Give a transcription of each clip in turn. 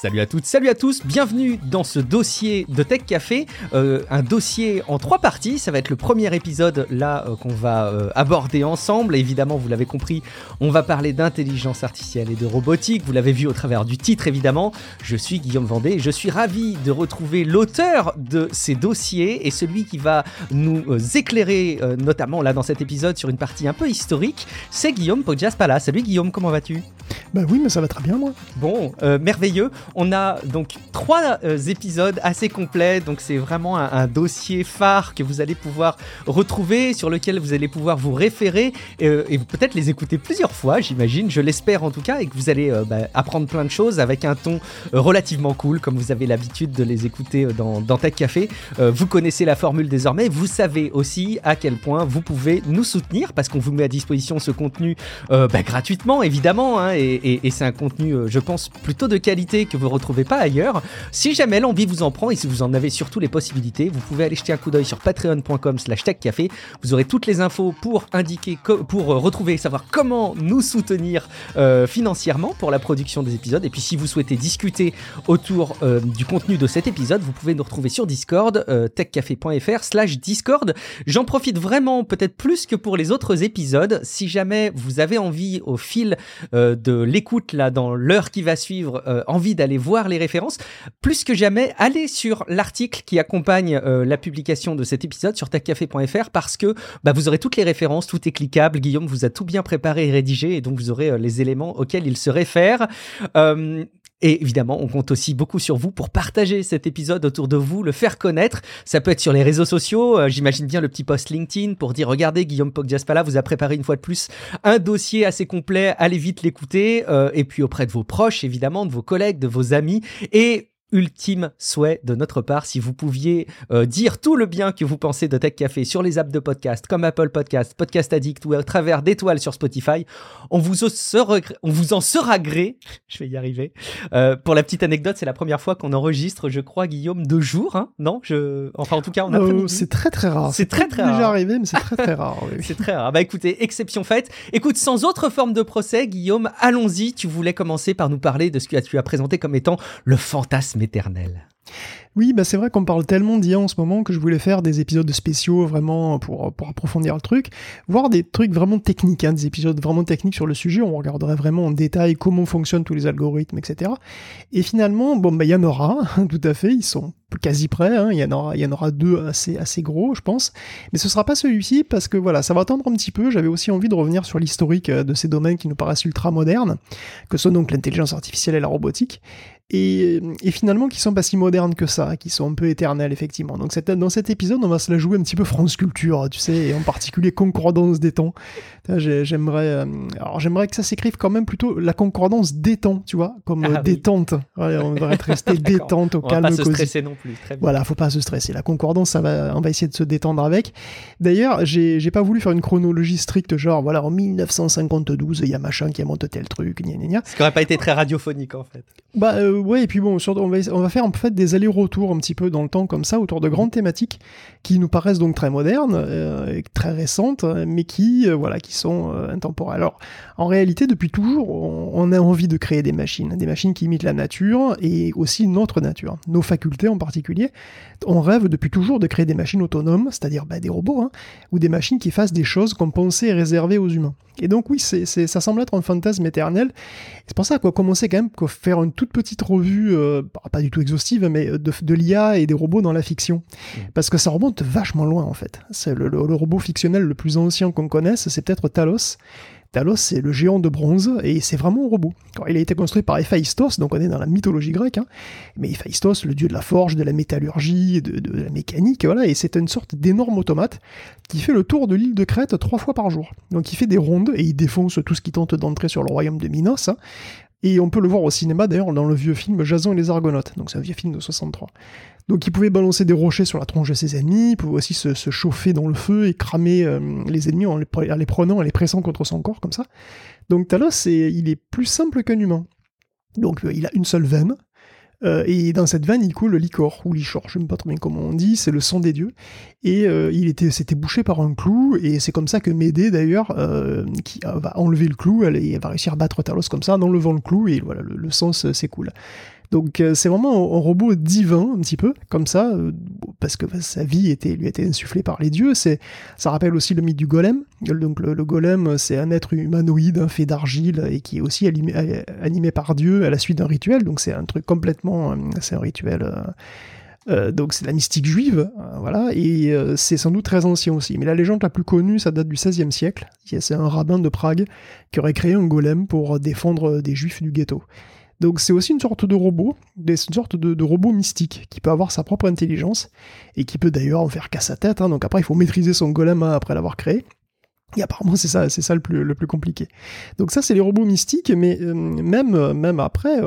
Salut à toutes, salut à tous, bienvenue dans ce dossier de Tech Café, un dossier en 3 parties. Ça va être le premier épisode là qu'on va aborder ensemble. Évidemment, vous l'avez compris, on va parler d'intelligence artificielle et de robotique. Vous l'avez vu au travers du titre évidemment. Je suis Guillaume Vendée et je suis ravi de retrouver l'auteur de ces dossiers et celui qui va nous éclairer notamment là dans cet épisode sur une partie un peu historique. C'est Guillaume Poggiaspala. Salut Guillaume, comment vas-tu ? Bah oui, mais ça va très bien moi. Bon, merveilleux. On a donc 3 épisodes assez complets, donc c'est vraiment un dossier phare que vous allez pouvoir retrouver, sur lequel vous allez pouvoir vous référer et peut-être les écouter plusieurs fois, j'imagine, je l'espère en tout cas, et que vous allez apprendre plein de choses avec un ton relativement cool, comme vous avez l'habitude de les écouter dans Tech Café. Vous connaissez la formule désormais, vous savez aussi à quel point vous pouvez nous soutenir, parce qu'on vous met à disposition ce contenu gratuitement, évidemment, hein, et c'est un contenu, je pense, plutôt de qualité que vous ne retrouvez pas ailleurs. Si jamais l'envie vous en prend et si vous en avez surtout les possibilités, vous pouvez aller jeter un coup d'œil sur patreon.com/techcafé. Vous aurez toutes les infos pour retrouver et savoir comment nous soutenir financièrement pour la production des épisodes. Et puis si vous souhaitez discuter autour du contenu de cet épisode, vous pouvez nous retrouver sur Discord, techcafé.fr/Discord. J'en profite vraiment, peut-être plus que pour les autres épisodes. Si jamais vous avez envie, au fil de l'écoute là dans l'heure qui va suivre, envie d'aller voir les références, plus que jamais, allez sur l'article qui accompagne la publication de cet épisode sur techcafé.fr, parce que vous aurez toutes les références, tout est cliquable. Guillaume vous a tout bien préparé et rédigé, et donc vous aurez les éléments auxquels il se réfère. Et évidemment, on compte aussi beaucoup sur vous pour partager cet épisode autour de vous, le faire connaître. Ça peut être sur les réseaux sociaux, j'imagine bien le petit post LinkedIn pour dire « Regardez, Guillaume Poggiaspala vous a préparé une fois de plus un dossier assez complet, allez vite l'écouter. » Et puis auprès de vos proches, évidemment, de vos collègues, de vos amis. Et ultime souhait de notre part, si vous pouviez dire tout le bien que vous pensez de Tech Café sur les apps de podcast comme Apple Podcast, Podcast Addict ou à travers d'étoiles sur Spotify, on vous en sera gré. Je vais y arriver. Pour la petite anecdote, c'est la première fois qu'on enregistre, je crois, Guillaume, 2 jours, hein, non enfin, en tout cas, on a c'est très très rare. C'est très très rare. Déjà arrivé, mais c'est très très rare. Oui. C'est très rare. Écoutez, exception faite. Écoute, sans autre forme de procès, Guillaume, allons-y. Tu voulais commencer par nous parler de ce que tu as présenté comme étant le fantasme éternel. Oui, c'est vrai qu'on parle tellement d'IA en ce moment que je voulais faire des épisodes spéciaux vraiment pour approfondir le truc, voire des trucs vraiment techniques, des épisodes vraiment techniques sur le sujet. On regarderait vraiment en détail comment fonctionnent tous les algorithmes, etc. Et finalement, il y en aura, tout à fait, ils sont quasi prêts, il y en aura 2 assez gros, je pense. Mais ce sera pas celui-ci parce que voilà, ça va attendre un petit peu. J'avais aussi envie de revenir sur l'historique de ces domaines qui nous paraissent ultra modernes, que sont donc l'intelligence artificielle et la robotique. Et finalement qui sont pas si modernes que ça, qui sont un peu éternels effectivement. Donc dans cet épisode, on va se la jouer un petit peu France Culture, tu sais, et en particulier concordance des temps. J'aimerais que ça s'écrive quand même plutôt la concordance des temps, tu vois, comme détente. Ouais, on devrait rester détente, au calme, on va pas se cosy. stresser non plus. Très bien. Voilà, faut pas se stresser. La concordance, on va essayer de se détendre avec. D'ailleurs, j'ai pas voulu faire une chronologie stricte, genre voilà, en 1952, il y a machin qui monte tel truc, gna gna gna. Ce qui aurait pas été très radiophonique en fait. Ouais, et puis bon, on va faire en fait des allers-retours un petit peu dans le temps comme ça, autour de grandes thématiques qui nous paraissent donc très modernes, très récentes, mais qui sont intemporelles. Alors, en réalité, depuis toujours, on a envie de créer des machines qui imitent la nature et aussi notre nature, nos facultés en particulier. On rêve depuis toujours de créer des machines autonomes, c'est-à-dire des robots, ou des machines qui fassent des choses qu'on pensait réservées aux humains. Et donc oui, ça semble être un fantasme éternel. C'est pour ça qu'on a commencé quand même à faire une toute petite revue, pas du tout exhaustive, mais de l'IA et des robots dans la fiction. Parce que ça remonte vachement loin en fait. C'est le robot fictionnel le plus ancien qu'on connaisse, c'est peut-être Talos. Talos, c'est le géant de bronze, et c'est vraiment un robot. Alors, il a été construit par Héphaïstos, donc on est dans la mythologie grecque, mais Héphaïstos, le dieu de la forge, de la métallurgie, de la mécanique, voilà, et c'est une sorte d'énorme automate qui fait le tour de l'île de Crète 3 fois par jour. Donc il fait des rondes, et il défonce tout ce qui tente d'entrer sur le royaume de Minos, et on peut le voir au cinéma, d'ailleurs, dans le vieux film Jason et les Argonautes, donc c'est un vieux film de 63. Donc il pouvait balancer des rochers sur la tronche de ses ennemis, il pouvait aussi se chauffer dans le feu et cramer les ennemis en les prenant, en les pressant contre son corps, comme ça. Donc Talos, il est plus simple qu'un humain. Donc il a une seule veine, et dans cette veine, il coule le liquor, ou lichor, je ne sais pas très bien comment on dit, c'est le sang des dieux, et c'était bouché par un clou, et c'est comme ça que Médée, d'ailleurs, qui va enlever le clou, elle va réussir à battre Talos comme ça, en enlevant le clou, et voilà, le sang s'écoule. Donc c'est vraiment un robot divin, un petit peu, comme ça, parce que sa vie lui a été insufflée par les dieux. Ça rappelle aussi le mythe du golem. Donc le golem, c'est un être humanoïde, fait d'argile, et qui est aussi animé par Dieu à la suite d'un rituel. Donc c'est un truc complètement... c'est un rituel... donc c'est de la mystique juive, voilà, et c'est sans doute très ancien aussi. Mais la légende la plus connue, ça date du XVIe siècle. C'est un rabbin de Prague qui aurait créé un golem pour défendre des juifs du ghetto. Donc c'est aussi une sorte de robot, une sorte de robot mystique qui peut avoir sa propre intelligence et qui peut d'ailleurs en faire qu'à sa tête. Donc après il faut maîtriser son golem après l'avoir créé. Et apparemment c'est ça le plus compliqué. Donc ça c'est les robots mystiques, mais même après,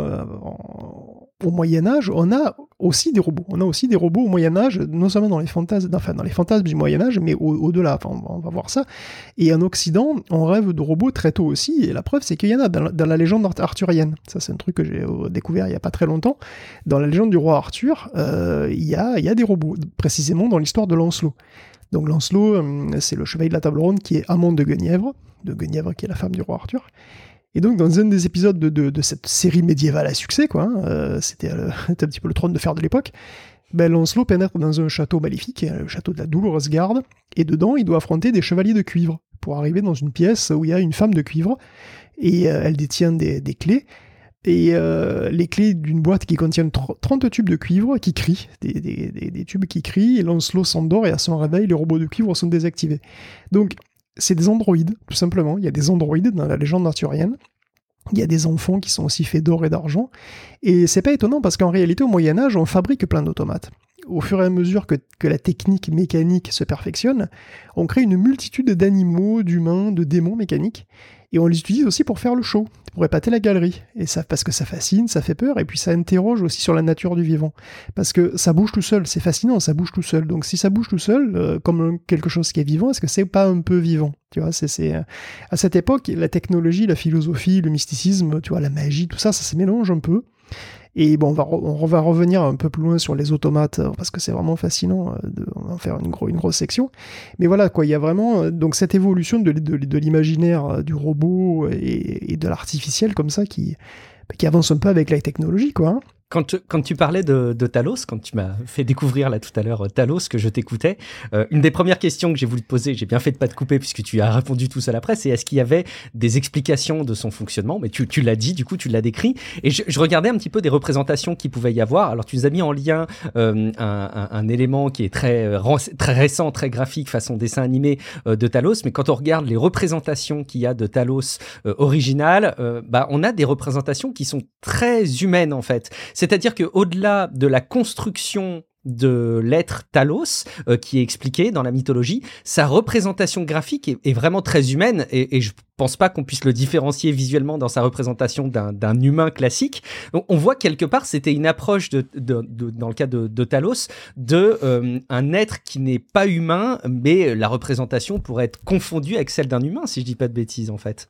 au Moyen-Âge, on a aussi des robots. On a aussi des robots au Moyen-Âge, non seulement dans les fantasmes du Moyen-Âge, mais au-delà. Enfin, on va voir ça. Et en Occident, on rêve de robots très tôt aussi. Et la preuve, c'est qu'il y en a dans la légende arthurienne. Ça, c'est un truc que j'ai découvert il y a pas très longtemps. Dans la légende du roi Arthur, il y a des robots, précisément dans l'histoire de Lancelot. Donc Lancelot, c'est le chevalier de la table ronde qui est amant de Guenièvre qui est la femme du roi Arthur. Et donc, dans un des épisodes de cette série médiévale à succès, c'était un petit peu le trône de fer de l'époque, Lancelot pénètre dans un château maléfique, le château de la Douloureuse Garde, et dedans, il doit affronter des chevaliers de cuivre pour arriver dans une pièce où il y a une femme de cuivre, et elle détient des clés, et les clés d'une boîte qui contient 30 tubes de cuivre qui crient, des tubes qui crient, et Lancelot s'endort, et à son réveil, les robots de cuivre sont désactivés. Donc, c'est des androïdes, tout simplement. Il y a des androïdes dans la légende arthurienne. Il y a des enfants qui sont aussi faits d'or et d'argent. Et c'est pas étonnant parce qu'en réalité, au Moyen-Âge, on fabrique plein d'automates. Au fur et à mesure que la technique mécanique se perfectionne, on crée une multitude d'animaux, d'humains, de démons mécaniques. Et on les utilise aussi pour faire le show, pour épater la galerie. Et ça, parce que ça fascine, ça fait peur, et puis ça interroge aussi sur la nature du vivant. Parce que ça bouge tout seul, c'est fascinant, ça bouge tout seul. Donc si ça bouge tout seul, comme quelque chose qui est vivant, est-ce que c'est pas un peu vivant ? Tu vois, à cette époque, la technologie, la philosophie, le mysticisme, tu vois, la magie, tout ça, ça se mélange un peu. Et bon, on va revenir un peu plus loin sur les automates, parce que c'est vraiment fascinant, on va en faire une grosse section. Mais voilà, quoi, il y a vraiment donc cette évolution de l'imaginaire du robot et de l'artificiel comme ça qui avance un peu avec la technologie, quoi. Hein. Quand tu parlais de Talos, quand tu m'as fait découvrir là tout à l'heure Talos, que je t'écoutais, une des premières questions que j'ai voulu te poser, j'ai bien fait de pas te couper puisque tu as répondu tout seul après, c'est est-ce qu'il y avait des explications de son fonctionnement ? Mais tu l'as dit, du coup tu l'as décrit, et je regardais un petit peu des représentations qu'il pouvait y avoir. Alors tu nous as mis en lien un élément qui est très récent, très graphique, façon dessin animé de Talos, mais quand on regarde les représentations qu'il y a de Talos originales, on a des représentations qui sont très humaines en fait. C'est-à-dire qu'au-delà de la construction de l'être Talos, qui est expliqué dans la mythologie, sa représentation graphique est vraiment très humaine, et je pense pas qu'on puisse le différencier visuellement dans sa représentation d'un humain classique. Donc, on voit quelque part, c'était une approche dans le cas de Talos, un être qui n'est pas humain, mais la représentation pourrait être confondue avec celle d'un humain, si je dis pas de bêtises, en fait.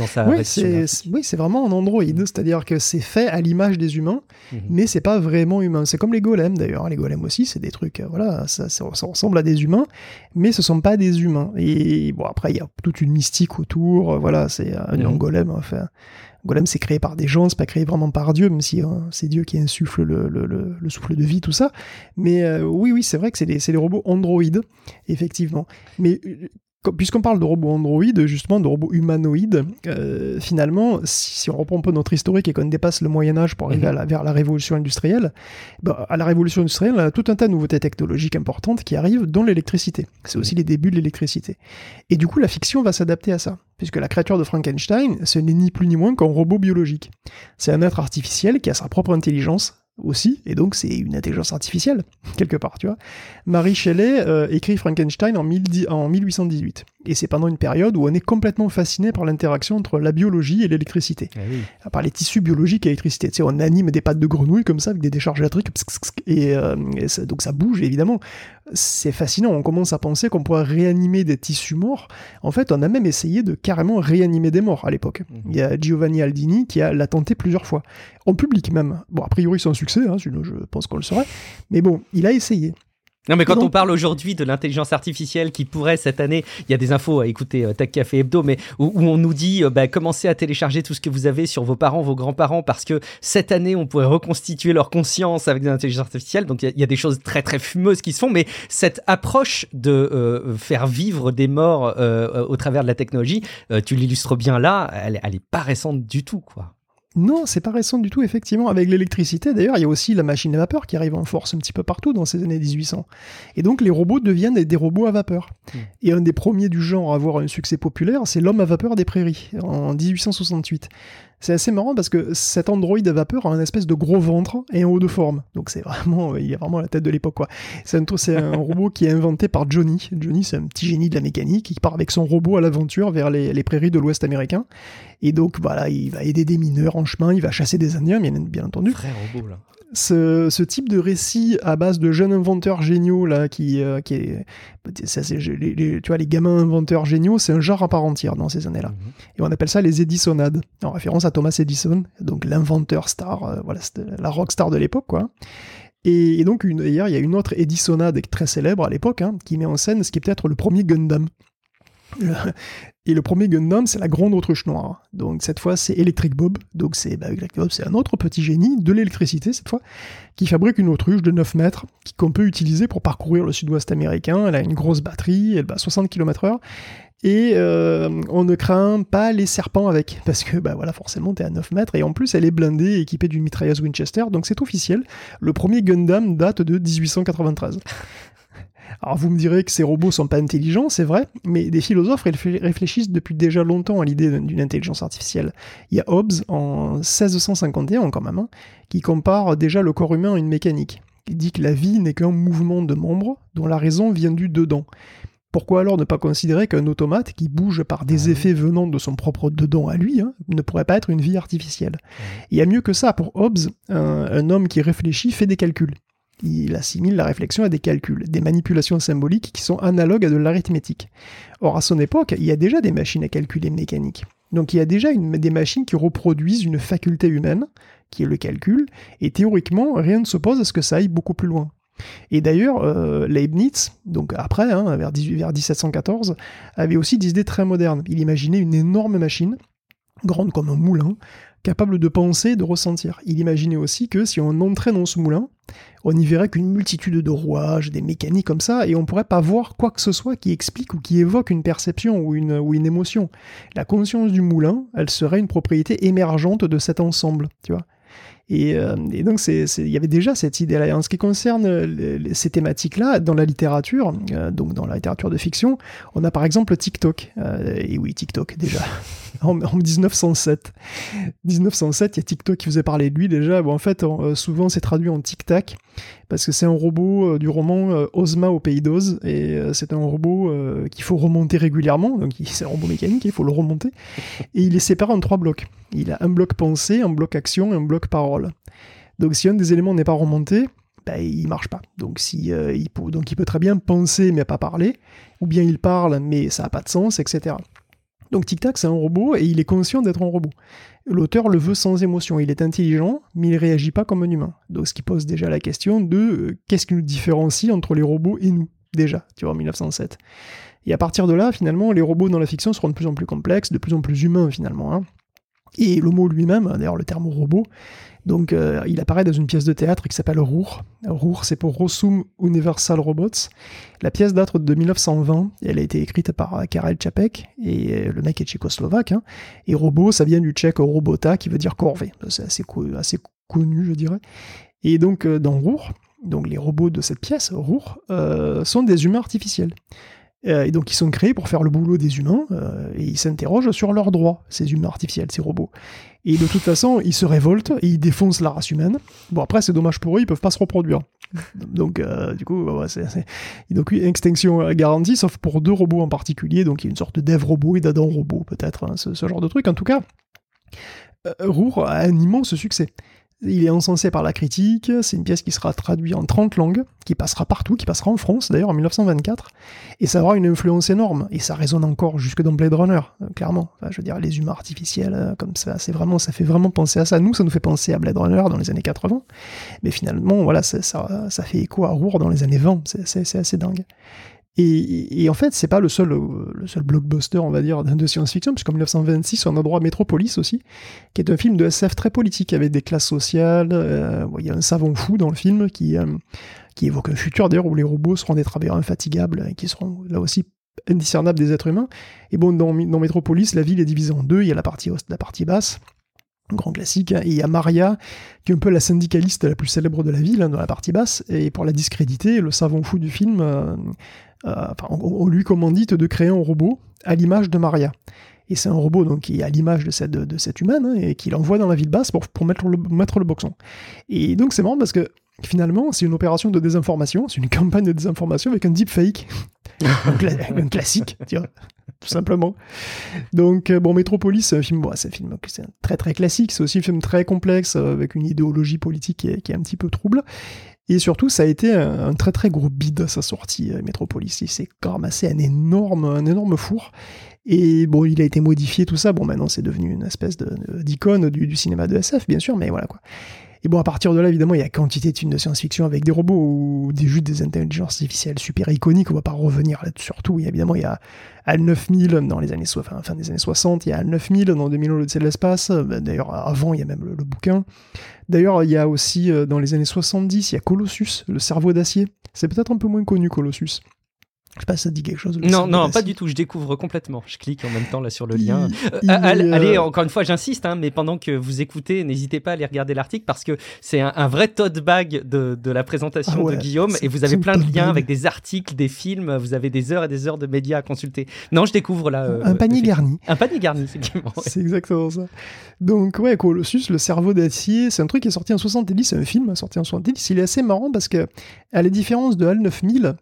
C'est vraiment un androïde, c'est-à-dire que c'est fait à l'image des humains, mais c'est pas vraiment humain. C'est comme les golems d'ailleurs. Les golems aussi, c'est des trucs, ça ressemble à des humains, mais ce sont pas des humains. Et bon, après, il y a toute une mystique autour. C'est un golem. Enfin, un golem, c'est créé par des gens, c'est pas créé vraiment par Dieu, même si c'est Dieu qui insuffle le souffle de vie, tout ça. Mais oui, c'est vrai que c'est des robots androïdes, effectivement. Mais puisqu'on parle de robots androïdes, justement, de robots humanoïdes, finalement, si on reprend un peu notre historique et qu'on dépasse le Moyen-Âge pour arriver vers la Révolution industrielle, à la Révolution industrielle, on a tout un tas de nouveautés technologiques importantes qui arrivent, dont l'électricité. C'est aussi les débuts de l'électricité. Et du coup, la fiction va s'adapter à ça, puisque la créature de Frankenstein, ce n'est ni plus ni moins qu'un robot biologique. C'est un être artificiel qui a sa propre intelligence, aussi, et donc c'est une intelligence artificielle, quelque part, tu vois. Mary Shelley écrit Frankenstein en 1818, et c'est pendant une période où on est complètement fasciné par l'interaction entre la biologie et l'électricité, par les tissus biologiques et l'électricité. Tu sais, on anime des pattes de grenouille comme ça, avec des décharges électriques, et donc ça bouge, évidemment. C'est fascinant, on commence à penser qu'on pourrait réanimer des tissus morts. En fait, on a même essayé de carrément réanimer des morts à l'époque. Il y a Giovanni Aldini qui l'a tenté plusieurs fois, en public même. Bon, a priori sans succès, sinon je pense qu'on le saurait, mais bon, il a essayé. Non, mais quand on parle aujourd'hui de l'intelligence artificielle qui pourrait cette année, il y a des infos à écouter Tech Café Hebdo, mais où on nous dit commencez à télécharger tout ce que vous avez sur vos parents, vos grands-parents, parce que cette année on pourrait reconstituer leur conscience avec de l'intelligence artificielle. Donc il y a des choses très très fumeuses qui se font, mais cette approche de faire vivre des morts au travers de la technologie, tu l'illustres bien là, elle est pas récente du tout, quoi. Non, c'est pas récent du tout, effectivement. Avec l'électricité, d'ailleurs, il y a aussi la machine à vapeur qui arrive en force un petit peu partout dans ces années 1800. Et donc, les robots deviennent des robots à vapeur. Et un des premiers du genre à avoir un succès populaire, c'est l'homme à vapeur des prairies, en 1868. C'est assez marrant parce que cet androïde à vapeur a un espèce de gros ventre et un haut de forme. Donc il a vraiment la tête de l'époque, quoi. C'est un robot qui est inventé par Johnny. Johnny, c'est un petit génie de la mécanique qui part avec son robot à l'aventure vers les prairies de l'Ouest américain. Et donc, voilà, il va aider des mineurs en chemin, il va chasser des Indiens, bien entendu. Vrai robot, là. Ce type de récit à base de jeunes inventeurs géniaux là, qui est, ça, c'est tu vois, les gamins inventeurs géniaux, c'est un genre à part entière dans ces années-là. Et on appelle ça les Edisonades, en référence à Thomas Edison, donc l'inventeur star, voilà, c'était la rockstar de l'époque, quoi. Et donc d'ailleurs, il y a une autre Edisonade très célèbre à l'époque, qui met en scène ce qui est peut-être le premier Gundam. Et le premier Gundam, c'est la grande autruche noire. Donc cette fois, c'est Electric Bob. Donc Electric Bob, c'est un autre petit génie de l'électricité, cette fois, qui fabrique une autruche de 9 mètres qu'on peut utiliser pour parcourir le sud-ouest américain. Elle a une grosse batterie, elle va à 60 km/h. Et on ne craint pas les serpents avec, parce que voilà, forcément, t'es à 9 mètres. Et en plus, elle est blindée, équipée d'une mitrailleuse Winchester. Donc c'est officiel. Le premier Gundam date de 1893. Alors vous me direz que ces robots sont pas intelligents, c'est vrai, mais des philosophes réfléchissent depuis déjà longtemps à l'idée d'une intelligence artificielle. Il y a Hobbes, en 1651 quand même, qui compare déjà le corps humain à une mécanique. Il dit que la vie n'est qu'un mouvement de membres dont la raison vient du dedans. Pourquoi alors ne pas considérer qu'un automate qui bouge par des effets venant de son propre dedans à lui ne pourrait pas être une vie artificielle? Il y a mieux que ça, pour Hobbes, un homme qui réfléchit fait des calculs. Il assimile la réflexion à des calculs, des manipulations symboliques qui sont analogues à de l'arithmétique. Or, à son époque, il y a déjà des machines à calculer mécaniques. Donc il y a déjà des machines qui reproduisent une faculté humaine, qui est le calcul, et théoriquement, rien ne s'oppose à ce que ça aille beaucoup plus loin. Et d'ailleurs, Leibniz, donc après, vers 1714, avait aussi des idées très modernes. Il imaginait une énorme machine, grande comme un moulin, capable de penser et de ressentir. Il imaginait aussi que si on entrait dans ce moulin, on y verrait qu'une multitude de rouages, des mécaniques comme ça, et on ne pourrait pas voir quoi que ce soit qui explique ou qui évoque une perception ou une émotion. La conscience du moulin, elle serait une propriété émergente de cet ensemble, tu vois. Et donc, il y avait déjà cette idée-là. Et en ce qui concerne ces thématiques-là, dans la littérature, donc dans la littérature de fiction, on a par exemple TikTok. Et oui, TikTok, déjà. En 1907. 1907, il y a TikTok qui faisait parler de lui déjà. Bon, en fait, souvent, c'est traduit en tic-tac, parce que c'est un robot du roman Ozma au pays d'Oz, et c'est un robot qu'il faut remonter régulièrement. Donc, c'est un robot mécanique, il faut le remonter. Et il est séparé en 3 blocs. Il a un bloc pensée, un bloc action et un bloc parole. Donc si un des éléments n'est pas remonté, il marche pas. Donc il peut très bien penser mais pas parler, ou bien il parle mais ça n'a pas de sens, etc. Donc Tic Tac, c'est un robot et il est conscient d'être un robot. L'auteur le veut sans émotion. Il est intelligent, mais il réagit pas comme un humain. Donc ce qui pose déjà la question de qu'est-ce qui nous différencie entre les robots et nous, déjà, tu vois, en 1907. Et à partir de là, finalement, les robots dans la fiction seront de plus en plus complexes, de plus en plus humains, finalement. Et le mot lui-même, d'ailleurs le terme robot, donc il apparaît dans une pièce de théâtre qui s'appelle Roer. Roer, c'est pour Rossum Universal Robots. La pièce date de 1920, et elle a été écrite par Karel Čapek, et le mec est tchécoslovaque. Et robot, ça vient du tchèque robota, qui veut dire corvée. C'est assez connu, je dirais. Et donc dans Roer, donc les robots de cette pièce, Roer, sont des humains artificiels. Et donc ils sont créés pour faire le boulot des humains, et ils s'interrogent sur leurs droits, ces humains artificiels, ces robots. Et de toute façon, ils se révoltent, et ils défoncent la race humaine. Bon, après, c'est dommage pour eux, ils peuvent pas se reproduire. Donc, du coup, donc une extinction garantie, sauf pour 2 robots en particulier, donc il y a une sorte de dev robot et d'Adam robot, peut-être, ce genre de truc. En tout cas, Roer a un immense succès. Il est encensé par la critique, c'est une pièce qui sera traduite en 30 langues, qui passera partout, qui passera en France d'ailleurs en 1924, et ça aura une influence énorme, et ça résonne encore jusque dans Blade Runner, clairement. Enfin, je veux dire, les humains artificiels, comme ça, ça fait vraiment penser à ça. Nous, ça nous fait penser à Blade Runner dans les années 80, mais finalement, voilà, ça fait écho à Roar dans les années 20, c'est assez dingue. Et en fait, c'est pas le seul blockbuster, on va dire, de science-fiction, puisqu'en 1926, on a droit à Metropolis aussi, qui est un film de SF très politique, avec des classes sociales. Il y a un savant fou dans le film qui évoque un futur, d'ailleurs, où les robots seront des travailleurs infatigables, et qui seront, là aussi, indiscernables des êtres humains. Et bon, dans Metropolis, la ville est divisée en deux, il y a la partie haute, la partie basse, un grand classique, et il y a Maria, qui est un peu la syndicaliste la plus célèbre de la ville, dans la partie basse, et pour la discréditer, le savant fou du film... on lui commandite de créer un robot à l'image de Maria. Et c'est un robot donc, qui est à l'image de cette humaine, et qu'il envoie dans la ville basse pour mettre le boxon. Et donc c'est marrant parce que finalement, c'est une opération de désinformation, c'est une campagne de désinformation avec un deepfake. un classique, tu vois, tout simplement. Donc, Metropolis, c'est un film c'est très très classique, c'est aussi un film très complexe, avec une idéologie politique qui est un petit peu trouble. Et surtout, ça a été un très très gros bide à sa sortie, Metropolis. Il s'est ramassé un énorme four. Et bon, il a été modifié, tout ça. Bon, maintenant, c'est devenu une espèce d'icône du cinéma de SF, bien sûr, mais voilà quoi. Et bon, à partir de là, évidemment, il y a quantité de films de science-fiction avec des robots ou des intelligences artificielles super iconiques. On va pas revenir là-dessus. Surtout, évidemment, il y a HAL 9000 dans les années fin des années 60. Il y a HAL 9000 dans 2000 l'Odyssée de l'espace. D'ailleurs, avant, il y a même le bouquin. D'ailleurs, il y a aussi, dans les années 70, il y a Colossus, le cerveau d'acier. C'est peut-être un peu moins connu, Colossus. Je sais pas si ça te dit quelque chose. Non, pas du tout. Je découvre complètement. Je clique en même temps là sur le lien. Allez, encore une fois, j'insiste, mais pendant que vous écoutez, n'hésitez pas à aller regarder l'article parce que c'est un vrai tote bag de la présentation de Guillaume et vous avez plein de liens avec des articles, des films. Vous avez des heures et des heures de médias à consulter. Non, je découvre là. Un panier garni. Un panier garni, effectivement. Ouais. C'est exactement ça. Donc, Colossus, le cerveau d'acier, c'est un truc qui est sorti en 70. C'est un film sorti en 70. Il est assez marrant parce que, à la différence de HAL 9000,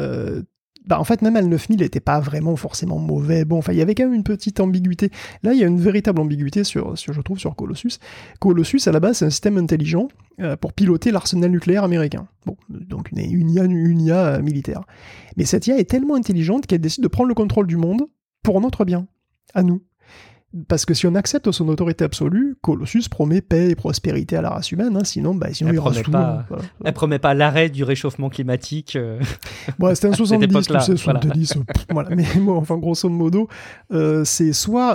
en fait, même HAL 9000 n'était pas vraiment forcément mauvais. Bon, enfin, il y avait quand même une petite ambiguïté. Là, il y a une véritable ambiguïté je trouve, sur Colossus. Colossus, à la base, c'est un système intelligent pour piloter l'arsenal nucléaire américain. Bon, donc une IA militaire. Mais cette IA est tellement intelligente qu'elle décide de prendre le contrôle du monde pour notre bien, à nous. Parce que si on accepte son autorité absolue, Colossus promet paix et prospérité à la race humaine, sinon il rase tout. Elle promet pas l'arrêt du réchauffement climatique. C'était un 70, tu sais, 70. Voilà. Mais bon, enfin, grosso modo, c'est soit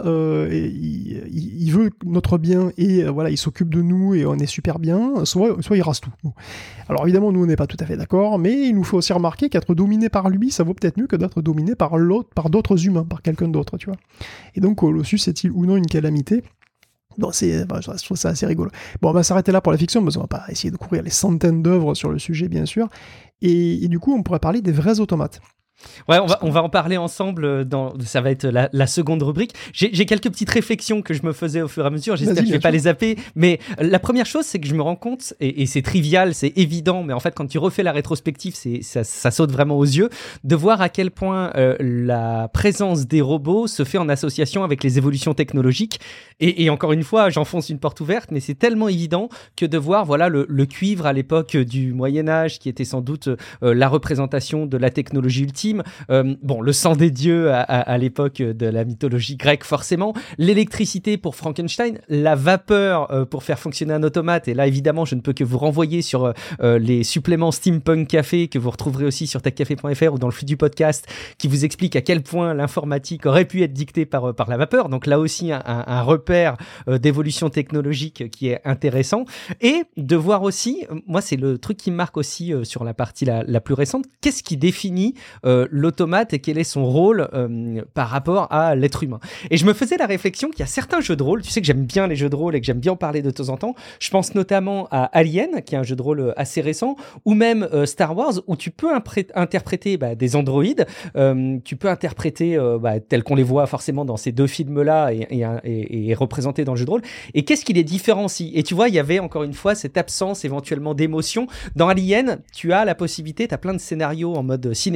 il veut notre bien et il s'occupe de nous et on est super bien, soit il rase tout. Bon. Alors évidemment, nous on n'est pas tout à fait d'accord, mais il nous faut aussi remarquer qu'être dominé par lui, ça vaut peut-être mieux que d'être dominé par d'autres humains, par quelqu'un d'autre, tu vois. Et donc Colossus est-il ou non une calamité? Bon, je trouve ça assez rigolo. Bon, on va s'arrêter là pour la fiction, parce qu'on va pas essayer de courir les centaines d'œuvres sur le sujet, bien sûr. Et du coup, on pourrait parler des vrais automates. Ouais, on va en parler ensemble. Ça va être la seconde rubrique. J'ai quelques petites réflexions que je me faisais au fur et à mesure. J'espère que je vais pas les zapper. Mais la première chose, c'est que je me rends compte, et c'est trivial, c'est évident, mais en fait, quand tu refais la rétrospective, ça saute vraiment aux yeux, de voir à quel point la présence des robots se fait en association avec les évolutions technologiques. Et encore une fois, j'enfonce une porte ouverte, mais c'est tellement évident que de voir le cuivre à l'époque du Moyen-Âge, qui était sans doute la représentation de la technologie ultime. Le sang des dieux à l'époque de la mythologie grecque, forcément. L'électricité pour Frankenstein, la vapeur pour faire fonctionner un automate. Et là, évidemment, je ne peux que vous renvoyer sur les suppléments Steampunk Café que vous retrouverez aussi sur techcafé.fr ou dans le flux du podcast qui vous explique à quel point l'informatique aurait pu être dictée par la vapeur. Donc là aussi, un repère d'évolution technologique qui est intéressant. Et de voir aussi, moi, c'est le truc qui me marque aussi sur la partie la plus récente, qu'est-ce qui définit l'automate et quel est son rôle par rapport à l'être humain. Et je me faisais la réflexion qu'il y a certains jeux de rôle, tu sais que j'aime bien les jeux de rôle et que j'aime bien en parler de temps en temps, je pense notamment à Alien, qui est un jeu de rôle assez récent, ou même Star Wars, où tu peux interpréter des androïdes, tu peux interpréter tels qu'on les voit forcément dans ces deux films-là et représentés dans le jeu de rôle. Et qu'est-ce qui les différencie? Et tu vois, il y avait encore une fois cette absence éventuellement d'émotion. Dans Alien, tu as la possibilité, tu as plein de scénarios en mode cinématique,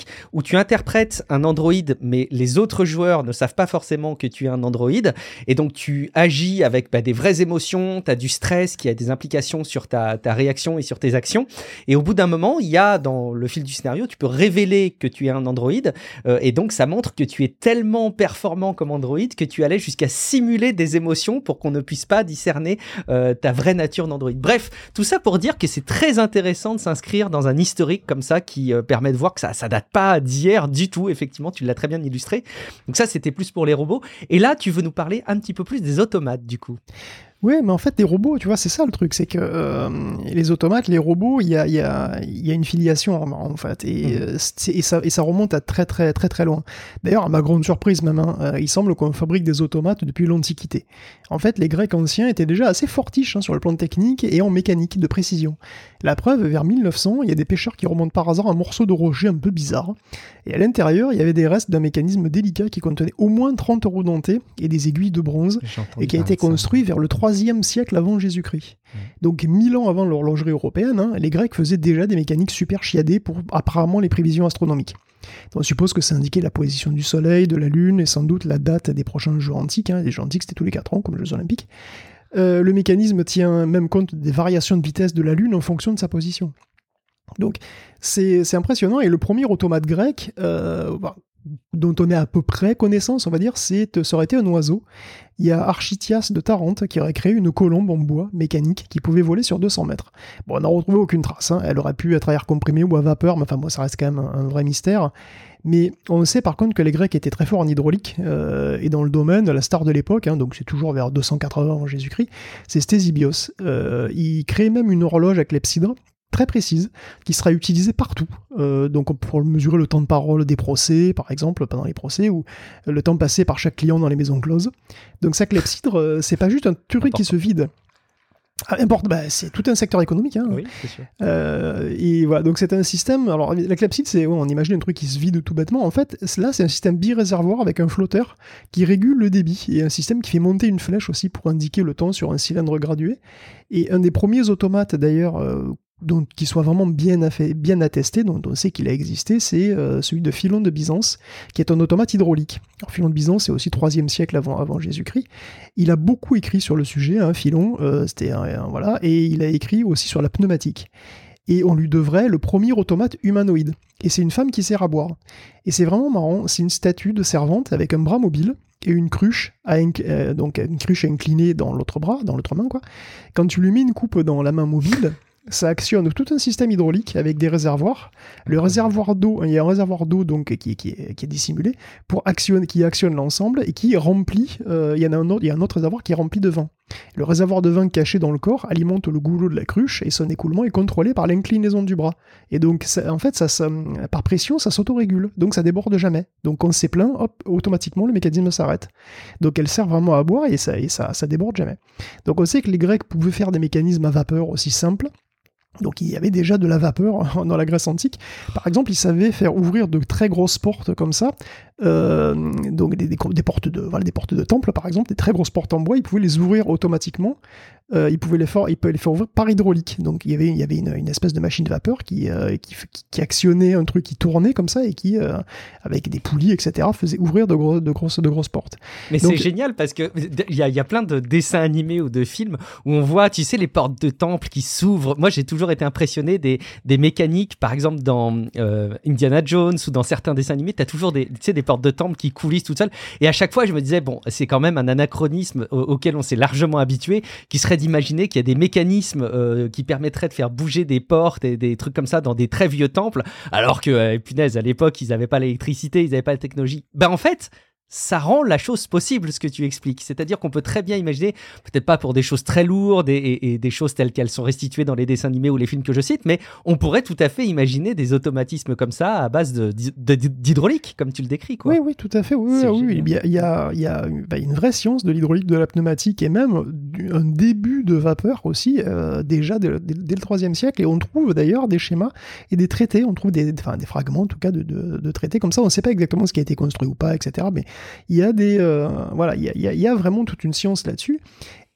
où tu interprètes un androïde, mais les autres joueurs ne savent pas forcément que tu es un androïde. Et donc, tu agis avec des vraies émotions, tu as du stress qui a des implications sur ta réaction et sur tes actions. Et au bout d'un moment, il y a dans le fil du scénario, tu peux révéler que tu es un androïde. Et donc, ça montre que tu es tellement performant comme androïde que tu allais jusqu'à simuler des émotions pour qu'on ne puisse pas discerner ta vraie nature d'androïde. Bref, tout ça pour dire que c'est très intéressant de s'inscrire dans un historique comme ça qui permet de voir que ça date pas d'hier du tout. Effectivement, tu l'as très bien illustré. Donc ça, c'était plus pour les robots. Et là, tu veux nous parler un petit peu plus des automates, du coup. Ouais, mais en fait, les robots, tu vois, c'est ça le truc, c'est que les automates, les robots, il y a une filiation en fait, et ça remonte à très très très très loin. D'ailleurs, à ma grande surprise même, il semble qu'on fabrique des automates depuis l'Antiquité. En fait, les Grecs anciens étaient déjà assez fortiches sur le plan technique et en mécanique de précision. La preuve, vers 1900, il y a des pêcheurs qui remontent par hasard un morceau de rocher un peu bizarre, et à l'intérieur, il y avait des restes d'un mécanisme délicat qui contenait au moins 30 roues dentées et des aiguilles de bronze, et qui a été construit vers le 3e siècle avant Jésus-Christ. Donc 1000 ans avant l'horlogerie européenne, les Grecs faisaient déjà des mécaniques super chiadées pour apparemment les prévisions astronomiques. Donc, on suppose que ça indiquait la position du Soleil, de la Lune et sans doute la date des prochains Jeux antiques. Les Jeux antiques c'était tous les 4 ans comme les Jeux Olympiques. Le mécanisme tient même compte des variations de vitesse de la Lune en fonction de sa position. Donc c'est impressionnant, et le premier automate grec dont on est à peu près connaissance, on va dire, ça aurait été un oiseau. Il y a Architias de Tarente qui aurait créé une colombe en bois mécanique qui pouvait voler sur 200 mètres. Bon, on n'a retrouvé aucune trace, elle aurait pu être à air comprimé ou à vapeur, mais enfin bon, ça reste quand même un vrai mystère. Mais on sait par contre que les Grecs étaient très forts en hydraulique, et dans le domaine, la star de l'époque, donc c'est toujours vers 280 avant Jésus-Christ, c'est Stésibios. Il crée même une horloge à clepsydre, très précise, qui sera utilisée partout. Donc pour mesurer le temps de parole des procès, par exemple, pendant les procès, ou le temps passé par chaque client dans les maisons closes. Donc ça, clepsydre, c'est pas juste un truc qui se vide. C'est tout un secteur économique. Oui, c'est sûr. Et voilà, donc c'est un système. Alors la clepsydre, on imagine un truc qui se vide tout bêtement. En fait, là, c'est un système biréservoir avec un flotteur qui régule le débit, et un système qui fait monter une flèche aussi pour indiquer le temps sur un cylindre gradué. Et un des premiers automates, d'ailleurs, qui soit vraiment bien attesté, dont on sait qu'il a existé, c'est celui de Philon de Byzance, qui est un automate hydraulique. Alors, Philon de Byzance, c'est aussi 3e siècle avant Jésus-Christ. Il a beaucoup écrit sur le sujet, Philon, voilà, et il a écrit aussi sur la pneumatique. Et on lui devrait le premier automate humanoïde. Et c'est une femme qui sert à boire. Et c'est vraiment marrant, c'est une statue de servante avec un bras mobile et une cruche donc une cruche inclinée dans l'autre bras, dans l'autre main, quoi. Quand tu lui mets une coupe dans la main mobile, ça actionne tout un système hydraulique avec des réservoirs. Le réservoir d'eau, il y a un réservoir d'eau donc qui est dissimulé qui actionne l'ensemble et qui remplit. Il y a un autre réservoir qui est rempli de vin. Le réservoir de vin caché dans le corps alimente le goulot de la cruche et son écoulement est contrôlé par l'inclinaison du bras. Et donc, en fait, par pression, ça s'autorégule. Donc, ça déborde jamais. Donc, quand c'est plein, hop, automatiquement, le mécanisme s'arrête. Donc, elle sert vraiment à boire et ça déborde jamais. Donc, on sait que les Grecs pouvaient faire des mécanismes à vapeur aussi simples. Donc il y avait déjà de la vapeur dans la Grèce antique. Par exemple, ils savaient faire ouvrir de très grosses portes comme ça, donc des portes de temple par exemple, des très grosses portes en bois. Ils pouvaient les ouvrir automatiquement. Ils pouvaient les faire ouvrir par hydraulique. Donc il y avait une espèce de machine de vapeur qui actionnait un truc qui tournait comme ça et qui, avec des poulies, etc., faisait ouvrir de grosses portes. Mais donc, c'est génial parce que il y a plein de dessins animés ou de films où on voit, tu sais, les portes de temple qui s'ouvrent. Moi, j'ai toujours été impressionné des mécaniques, par exemple dans Indiana Jones ou dans certains dessins animés, tu as toujours des portes de temple qui coulissent toutes seules. Et à chaque fois, je me disais, bon, c'est quand même un anachronisme auquel on s'est largement habitué, qui serait d'imaginer qu'il y a des mécanismes qui permettraient de faire bouger des portes et des trucs comme ça dans des très vieux temples, alors que, punaise, à l'époque, ils n'avaient pas l'électricité, ils n'avaient pas la technologie. Ben, en fait, ça rend la chose possible, ce que tu expliques. C'est-à-dire qu'on peut très bien imaginer, peut-être pas pour des choses très lourdes et des choses telles qu'elles sont restituées dans les dessins animés ou les films que je cite, mais on pourrait tout à fait imaginer des automatismes comme ça à base d'hydraulique, comme tu le décris, quoi. Oui, tout à fait. Oui. Il y a une vraie science de l'hydraulique, de la pneumatique et même un début de vapeur aussi, déjà dès le 3e siècle. Et on trouve d'ailleurs des schémas et des traités. On trouve des fragments, en tout cas, de traités comme ça. On ne sait pas exactement ce qui a été construit ou pas, etc. Mais il y a il y a vraiment toute une science là-dessus.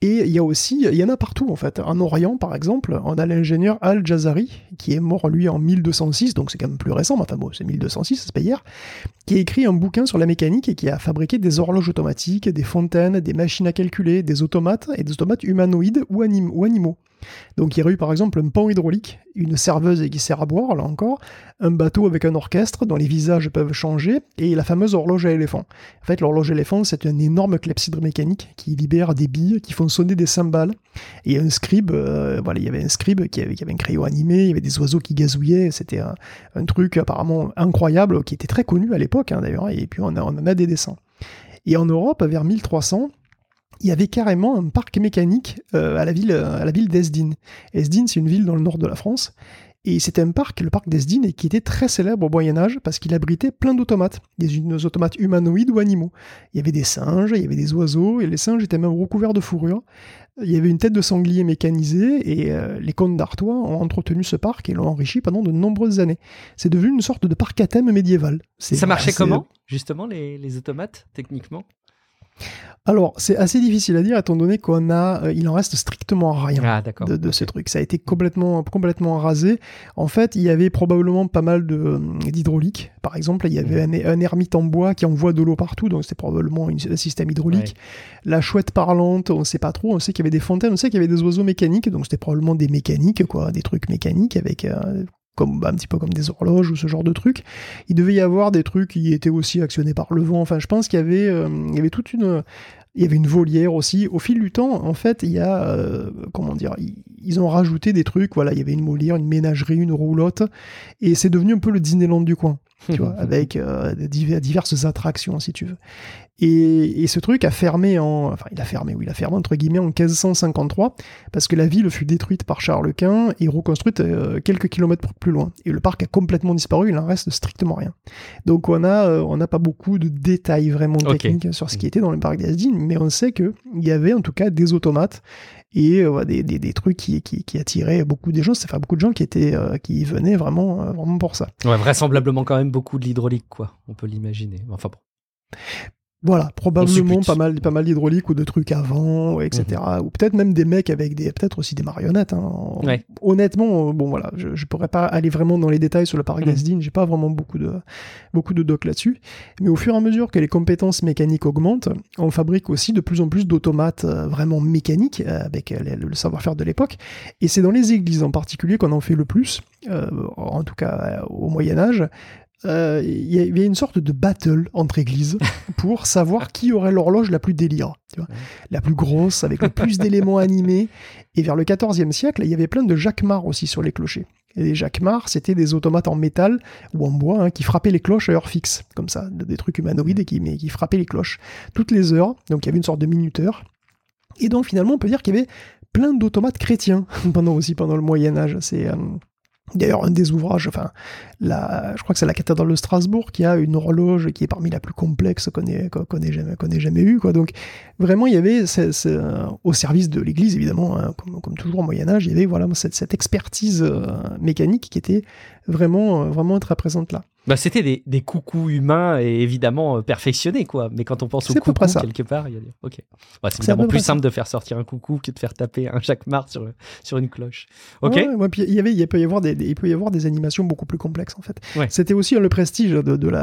Et il y en a partout en fait. En Orient par exemple, on a l'ingénieur Al-Jazari, qui est mort lui en 1206, donc c'est quand même plus récent, mais enfin bon, c'est 1206, c'est pas hier, qui a écrit un bouquin sur la mécanique et qui a fabriqué des horloges automatiques, des fontaines, des machines à calculer, des automates, et des automates humanoïdes ou animaux. Donc il y aurait eu par exemple un pont hydraulique, une serveuse qui sert à boire, là encore, un bateau avec un orchestre dont les visages peuvent changer, et la fameuse horloge à éléphant. En fait, l'horloge à éléphant, c'est un énorme clepsydre mécanique qui libère des billes qui font sonner des cymbales. Et un scribe, il y avait un scribe qui avait un crayon animé, il y avait des oiseaux qui gazouillaient, c'était un truc apparemment incroyable, qui était très connu à l'époque d'ailleurs, et puis on en a des dessins. Et en Europe, vers 1300, il y avait carrément un parc mécanique à la ville d'Esdin. Esdin, c'est une ville dans le nord de la France, et c'était un parc, le parc d'Esdin, qui était très célèbre au Moyen-Âge parce qu'il abritait plein d'automates, des automates humanoïdes ou animaux. Il y avait des singes, il y avait des oiseaux, et les singes étaient même recouverts de fourrure. Il y avait une tête de sanglier mécanisée, et les comtes d'Artois ont entretenu ce parc et l'ont enrichi pendant de nombreuses années. C'est devenu une sorte de parc à thème médiéval. Ça marchait comment, justement, les automates, techniquement ? Alors, c'est assez difficile à dire étant donné il en reste strictement rien de ce truc. Ça a été complètement rasé. En fait, il y avait probablement pas mal d'hydraulique. Par exemple, il y avait un ermite en bois qui envoie de l'eau partout, donc c'est probablement un système hydraulique. Ouais. La chouette parlante, on ne sait pas trop. On sait qu'il y avait des fontaines, on sait qu'il y avait des oiseaux mécaniques, donc c'était probablement des mécaniques, des trucs mécaniques avec... un petit peu comme des horloges ou ce genre de trucs. Il devait y avoir des trucs qui étaient aussi actionnés par le vent. Enfin, je pense qu'il y avait il y avait une volière aussi. Au fil du temps, en fait, il y a ils ont rajouté des trucs. Voilà, il y avait une volière, une ménagerie, une roulotte, et c'est devenu un peu le Disneyland du coin. Tu vois, avec diverses attractions, si tu veux. Et ce truc a fermé il a fermé entre guillemets en 1553, parce que la ville fut détruite par Charles Quint et reconstruite quelques kilomètres plus loin. Et le parc a complètement disparu, il en reste strictement rien. Donc on n'a pas beaucoup de détails vraiment techniques sur ce qui était dans le parc d'Esdin, mais on sait qu'il y avait en tout cas des automates, et des trucs qui attiraient beaucoup des gens. Ça fait beaucoup de gens qui venaient vraiment pour ça. Ouais, vraisemblablement quand même beaucoup de l'hydraulique, quoi. On peut l'imaginer. Enfin bon. Voilà, probablement pas mal d'hydraulique ou de trucs avant, etc. Ou peut-être même des mecs avec peut-être aussi des marionnettes. Ouais. Honnêtement, je pourrais pas aller vraiment dans les détails sur le parc d'Esdin, j'ai pas vraiment beaucoup de docs là-dessus. Mais au fur et à mesure que les compétences mécaniques augmentent, on fabrique aussi de plus en plus d'automates vraiment mécaniques, avec le savoir-faire de l'époque. Et c'est dans les églises en particulier qu'on en fait le plus, en tout cas au Moyen-Âge. Il y avait une sorte de battle entre églises pour savoir qui aurait l'horloge la plus délire, tu vois, la plus grosse, avec le plus d'éléments animés. Et vers le XIVe siècle, il y avait plein de jacquemart aussi sur les clochers. Et les jacquemart, c'était des automates en métal ou en bois qui frappaient les cloches à heure fixe, comme ça, des trucs humanoïdes qui frappaient les cloches toutes les heures. Donc il y avait une sorte de minuteur. Et donc finalement, on peut dire qu'il y avait plein d'automates chrétiens pendant le Moyen-Âge. C'est... D'ailleurs, un des ouvrages, je crois que c'est la cathédrale de Strasbourg qui a une horloge qui est parmi la plus complexe qu'on ait jamais eue, quoi. Donc, vraiment, il y avait, au service de l'Église, évidemment, comme toujours au Moyen-Âge, il y avait cette expertise mécanique qui était vraiment très présente là. C'était des coucous humains et évidemment perfectionnés, quoi. Mais quand on pense au coucou, quelque part, il y a des... Ok. C'est évidemment plus simple de faire sortir un coucou que de faire taper un jacquemart sur une cloche. Ok. Ouais, puis il peut y avoir des animations beaucoup plus complexes, en fait. Ouais. C'était aussi le prestige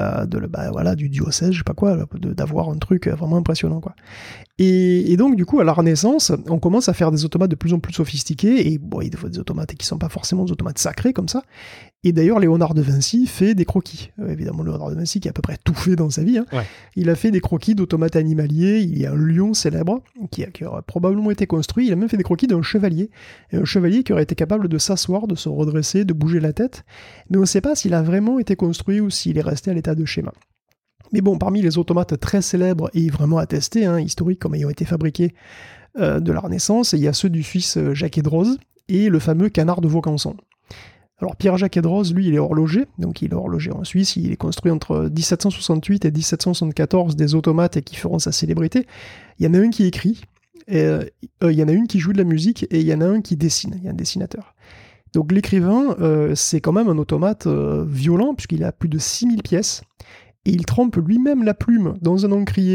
du diocèse, je sais pas quoi, d'avoir un truc vraiment impressionnant, quoi. Et donc, du coup, à la Renaissance, on commence à faire des automates de plus en plus sophistiqués, et il faut des automates qui sont pas forcément des automates sacrés, comme ça. Et d'ailleurs, Léonard de Vinci fait des croquis. Évidemment, Léonard de Vinci qui a à peu près tout fait dans sa vie. Ouais. Il a fait des croquis d'automates animaliers. Il y a un lion célèbre qui aurait probablement été construit. Il a même fait des croquis d'un chevalier. Et un chevalier qui aurait été capable de s'asseoir, de se redresser, de bouger la tête. Mais on ne sait pas s'il a vraiment été construit ou s'il est resté à l'état de schéma. Mais bon, parmi les automates très célèbres et vraiment attestés, historiques comme ayant été fabriqués de la Renaissance, il y a ceux du Suisse Jacques Edroz et le fameux canard de Vaucanson. Alors Pierre-Jacques Edroz, lui, il est horloger, donc il est horloger en Suisse, il est construit entre 1768 et 1774 des automates qui feront sa célébrité. Il y en a un qui écrit, il y en a une qui joue de la musique et il y en a un qui dessine, il y a un dessinateur. Donc l'écrivain, c'est quand même un automate violent puisqu'il a plus de 6000 pièces et il trempe lui-même la plume dans un encrier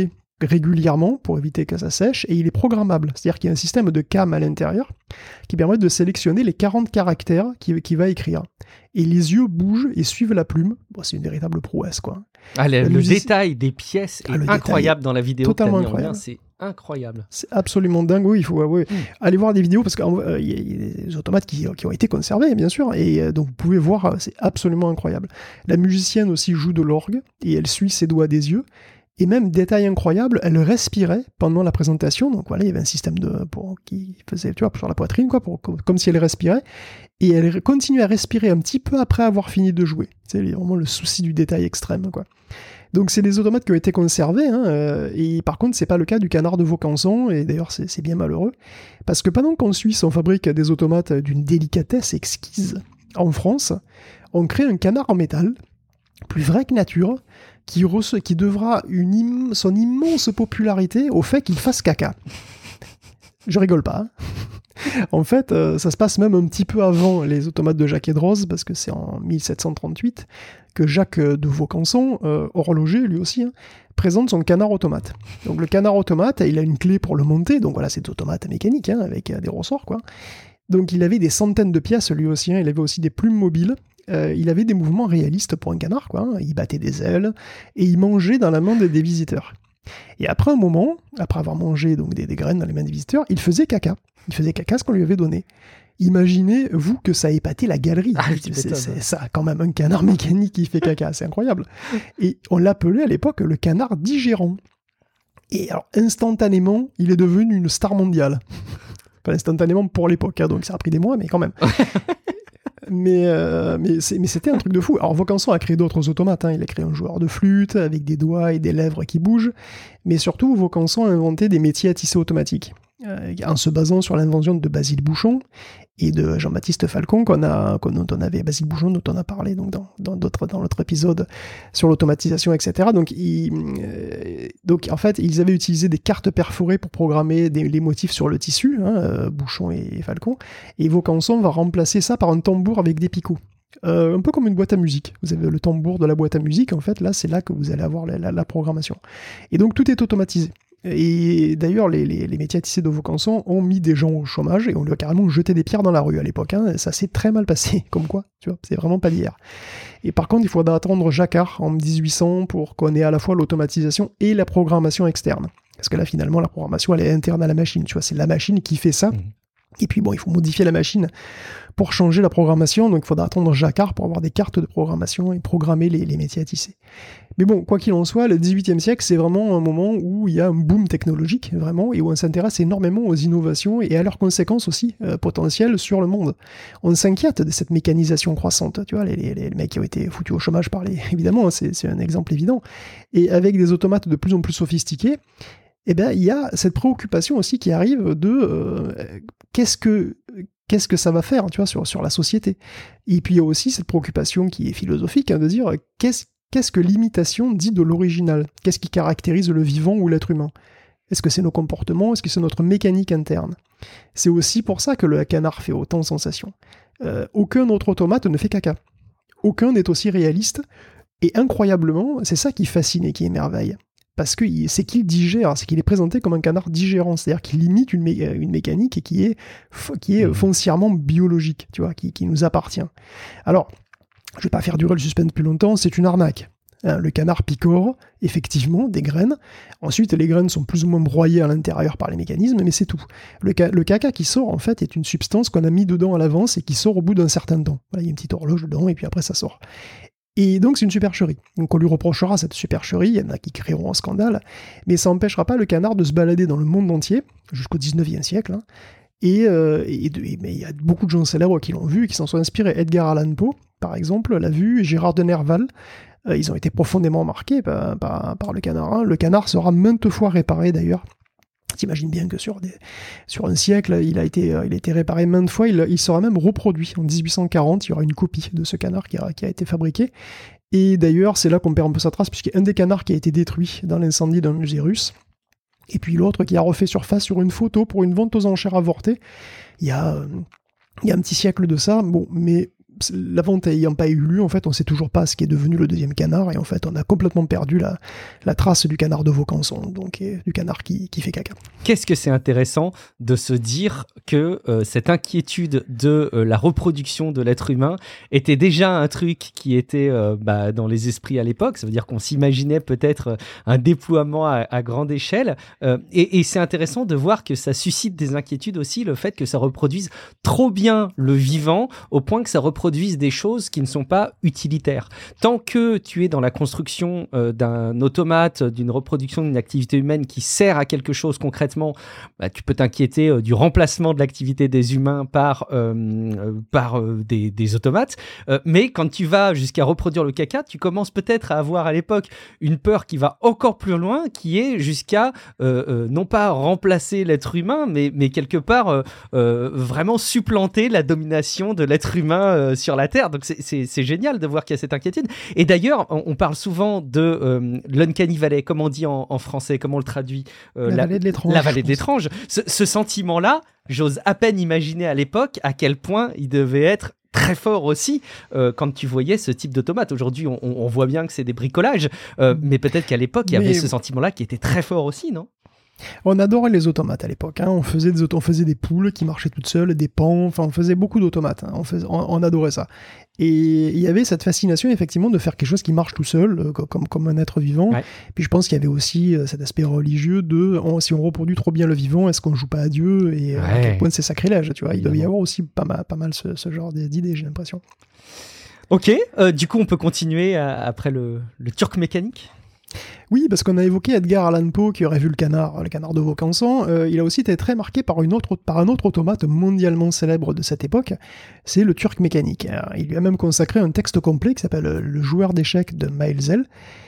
régulièrement pour éviter que ça sèche, et il est programmable. C'est-à-dire qu'il y a un système de cam à l'intérieur qui permet de sélectionner les 40 caractères qu'il va écrire. Et les yeux bougent et suivent la plume. Bon, c'est une véritable prouesse, quoi. Ah, le détail des pièces est incroyable dans la vidéo. Totalement incroyable. C'est incroyable. C'est absolument dingue, oui, il faut aller voir des vidéos, parce qu'il y a des automates qui ont été conservés, bien sûr, et donc vous pouvez voir, c'est absolument incroyable. La musicienne aussi joue de l'orgue, et elle suit ses doigts des yeux, et même, détail incroyable, elle respirait pendant la présentation, donc voilà, il y avait un système qui faisait, tu vois, sur la poitrine, quoi, comme si elle respirait, et elle continuait à respirer un petit peu après avoir fini de jouer. C'est vraiment le souci du détail extrême, quoi. Donc c'est des automates qui ont été conservés, et par contre c'est pas le cas du canard de Vaucanson, et d'ailleurs c'est bien malheureux, parce que pendant qu'en Suisse on fabrique des automates d'une délicatesse exquise, en France, on crée un canard en métal, plus vrai que nature, qui devra son immense popularité au fait qu'il fasse caca. Je rigole pas, hein. En fait, ça se passe même un petit peu avant les automates de Jacques Edroz, parce que c'est en 1738 que Jacques de Vaucanson, horloger lui aussi, présente son canard automate. Donc le canard automate, il a une clé pour le monter, donc voilà, c'est automate mécanique, avec des ressorts, quoi. Donc il avait des centaines de pièces lui aussi, il avait aussi des plumes mobiles, il avait des mouvements réalistes pour un canard, quoi. Il battait des ailes, et il mangeait dans la main des visiteurs. Et après un moment, après avoir mangé donc des graines dans les mains des visiteurs, il faisait caca. Il faisait caca ce qu'on lui avait donné. Imaginez-vous que ça a épaté la galerie. C'est ça, quand même, un canard mécanique qui fait caca, c'est incroyable. Et on l'appelait à l'époque le canard digérant. Et alors, instantanément, il est devenu une star mondiale. Pas instantanément pour l'époque, donc ça a pris des mois, mais quand même. Mais c'était un truc de fou. Alors Vaucanson a créé d'autres automates, il a créé un joueur de flûte avec des doigts et des lèvres qui bougent, mais surtout Vaucanson a inventé des métiers à tisser automatiques, en se basant sur l'invention de Basile Bouchon et de Jean-Baptiste Falcon, Basile Bouchon dont on a parlé donc dans l'autre épisode sur l'automatisation, etc. Donc en fait, ils avaient utilisé des cartes perforées pour programmer les motifs sur le tissu, Bouchon et Falcon, et Vaucanson va remplacer ça par un tambour avec des picots. Un peu comme une boîte à musique. Vous avez le tambour de la boîte à musique, en fait, là, c'est là que vous allez avoir la programmation. Et donc, tout est automatisé. Et d'ailleurs, les métiers à tisser de Vaucanson ont mis des gens au chômage et on lui a carrément jeté des pierres dans la rue à l'époque. Ça s'est très mal passé, comme quoi, tu vois, c'est vraiment pas d'hier. Et par contre, il faudra attendre Jacquard en 1800 pour qu'on ait à la fois l'automatisation et la programmation externe. Parce que là, finalement, la programmation, elle est interne à la machine, tu vois, c'est la machine qui fait ça. Et puis bon, il faut modifier la machine pour changer la programmation, donc il faudra attendre Jacquard pour avoir des cartes de programmation et programmer les métiers à tisser. Mais bon, quoi qu'il en soit, le XVIIIe siècle, c'est vraiment un moment où il y a un boom technologique, vraiment, et où on s'intéresse énormément aux innovations et à leurs conséquences aussi potentielles sur le monde. On s'inquiète de cette mécanisation croissante, tu vois, les mecs qui ont été foutus au chômage par évidemment, c'est un exemple évident, et avec des automates de plus en plus sophistiqués, eh ben, il y a cette préoccupation aussi qui arrive de qu'est-ce que ça va faire, tu vois, sur la société. Et puis il y a aussi cette préoccupation qui est philosophique, de dire qu'est-ce que l'imitation dit de l'original? Qu'est-ce qui caractérise le vivant ou l'être humain? Est-ce que c'est nos comportements? Est-ce que c'est notre mécanique interne? C'est aussi pour ça que le canard fait autant de sensations. Aucun autre automate ne fait caca. Aucun n'est aussi réaliste. Et incroyablement, c'est ça qui fascine et qui émerveille. Parce que c'est qu'il digère, c'est qu'il est présenté comme un canard digérant, c'est-à-dire qu'il imite une mécanique et qui est foncièrement biologique, tu vois, qui nous appartient. Alors, je vais pas faire durer le suspense plus longtemps, c'est une arnaque. Le canard picore, effectivement, des graines. Ensuite, les graines sont plus ou moins broyées à l'intérieur par les mécanismes, mais c'est tout. Le caca qui sort, en fait, est une substance qu'on a mis dedans à l'avance et qui sort au bout d'un certain temps. Voilà, il y a une petite horloge dedans et puis après ça sort. Et donc c'est une supercherie. Donc on lui reprochera cette supercherie, il y en a qui créeront un scandale, mais ça n'empêchera pas le canard de se balader dans le monde entier, jusqu'au 19e siècle, mais il y a beaucoup de gens célèbres qui l'ont vu et qui s'en sont inspirés. Edgar Allan Poe, par exemple, l'a vu, et Gérard de Nerval, ils ont été profondément marqués par le canard. Le canard sera maintes fois réparé d'ailleurs. T'imagines bien que sur un siècle, il a été réparé maintes fois, il sera même reproduit. En 1840, il y aura une copie de ce canard qui a été fabriqué. Et d'ailleurs, c'est là qu'on perd un peu sa trace, puisqu'il y a un des canards qui a été détruit dans l'incendie d'un musée russe, et puis l'autre qui a refait surface sur une photo pour une vente aux enchères avortée, il y a un petit siècle de ça. Bon, mais la vente ayant pas eu lieu, en fait, on sait toujours pas ce qui est devenu le deuxième canard, et en fait, on a complètement perdu la trace du canard de Vaucanson, donc du canard qui fait caca. Qu'est-ce que c'est intéressant de se dire que cette inquiétude de la reproduction de l'être humain était déjà un truc qui était dans les esprits à l'époque. Ça veut dire qu'on s'imaginait peut-être un déploiement à grande échelle. Et c'est intéressant de voir que ça suscite des inquiétudes aussi, le fait que ça reproduise trop bien le vivant, au point que ça reproduise des choses qui ne sont pas utilitaires. Tant que tu es dans la construction d'un automate, d'une reproduction d'une activité humaine qui sert à quelque chose concrètement, tu peux t'inquiéter du remplacement de l'activité des humains par des automates. Mais quand tu vas jusqu'à reproduire le caca, tu commences peut-être à avoir à l'époque une peur qui va encore plus loin, qui est jusqu'à non pas remplacer l'être humain, mais quelque part vraiment supplanter la domination de l'être humain sur la Terre. Donc c'est génial de voir qu'il y a cette inquiétude. Et d'ailleurs, on parle souvent de l'uncanny valley, comme on dit en français, comment on le traduit, la vallée de l'étrange. La vallée de l'étrange. Ce sentiment-là, j'ose à peine imaginer à l'époque à quel point il devait être très fort aussi quand tu voyais ce type d'automate. Aujourd'hui, on voit bien que c'est des bricolages, mais peut-être qu'à l'époque, il y avait ce sentiment-là qui était très fort aussi, non ? On adorait les automates à l'époque. Hein. On faisait des poules qui marchaient toutes seules, des pans, enfin on faisait beaucoup d'automates. Hein. On adorait ça. Et il y avait cette fascination effectivement de faire quelque chose qui marche tout seul, comme un être vivant. Ouais. Puis je pense qu'il y avait aussi cet aspect religieux de si on reproduit trop bien le vivant, est-ce qu'on joue pas à Dieu, et à quel point c'est sacrilège, tu vois. Il doit y avoir aussi pas mal ce genre d'idées, j'ai l'impression. Ok, du coup on peut continuer après le turc mécanique. Oui, parce qu'on a évoqué Edgar Allan Poe qui aurait vu le canard de Vaucanson. Il a aussi été très marqué par un autre automate mondialement célèbre de cette époque, c'est le turc mécanique. Alors, il lui a même consacré un texte complet qui s'appelle Le joueur d'échecs de Maelzel.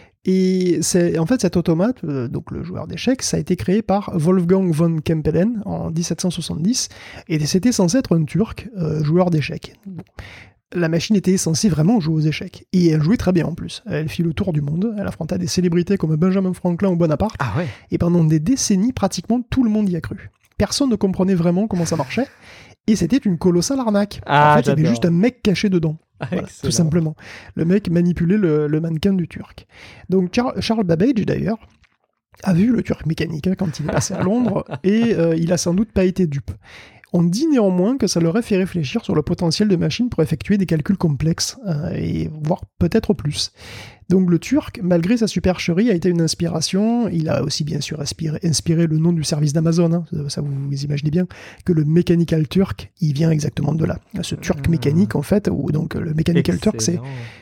Et en fait, cet automate, donc le joueur d'échecs, ça a été créé par Wolfgang von Kempelen en 1770, et c'était censé être un turc joueur d'échecs. Bon. La machine était censée vraiment jouer aux échecs. Et elle jouait très bien en plus. Elle fit le tour du monde. Elle affronta des célébrités comme Benjamin Franklin ou Bonaparte. Ah ouais. Et pendant des décennies, pratiquement tout le monde y a cru. Personne ne comprenait vraiment comment ça marchait. Et c'était une colossale arnaque. En fait, il y avait juste un mec caché dedans. Voilà, tout simplement. Le mec manipulait le mannequin du turc. Donc Charles Babbage, d'ailleurs, a vu le turc mécanique quand il est passé à Londres. Et il a sans doute pas été dupe. On dit néanmoins que ça leur a fait réfléchir sur le potentiel de machines pour effectuer des calculs complexes, et voire peut-être plus. Donc le turc, malgré sa supercherie, a été une inspiration. Il a aussi bien sûr inspiré le nom du service d'Amazon. Hein. Ça vous imaginez bien que le Mechanical Turk, il vient exactement de là. Ce turc mécanique en fait, ou donc le Mechanical Turk, c'est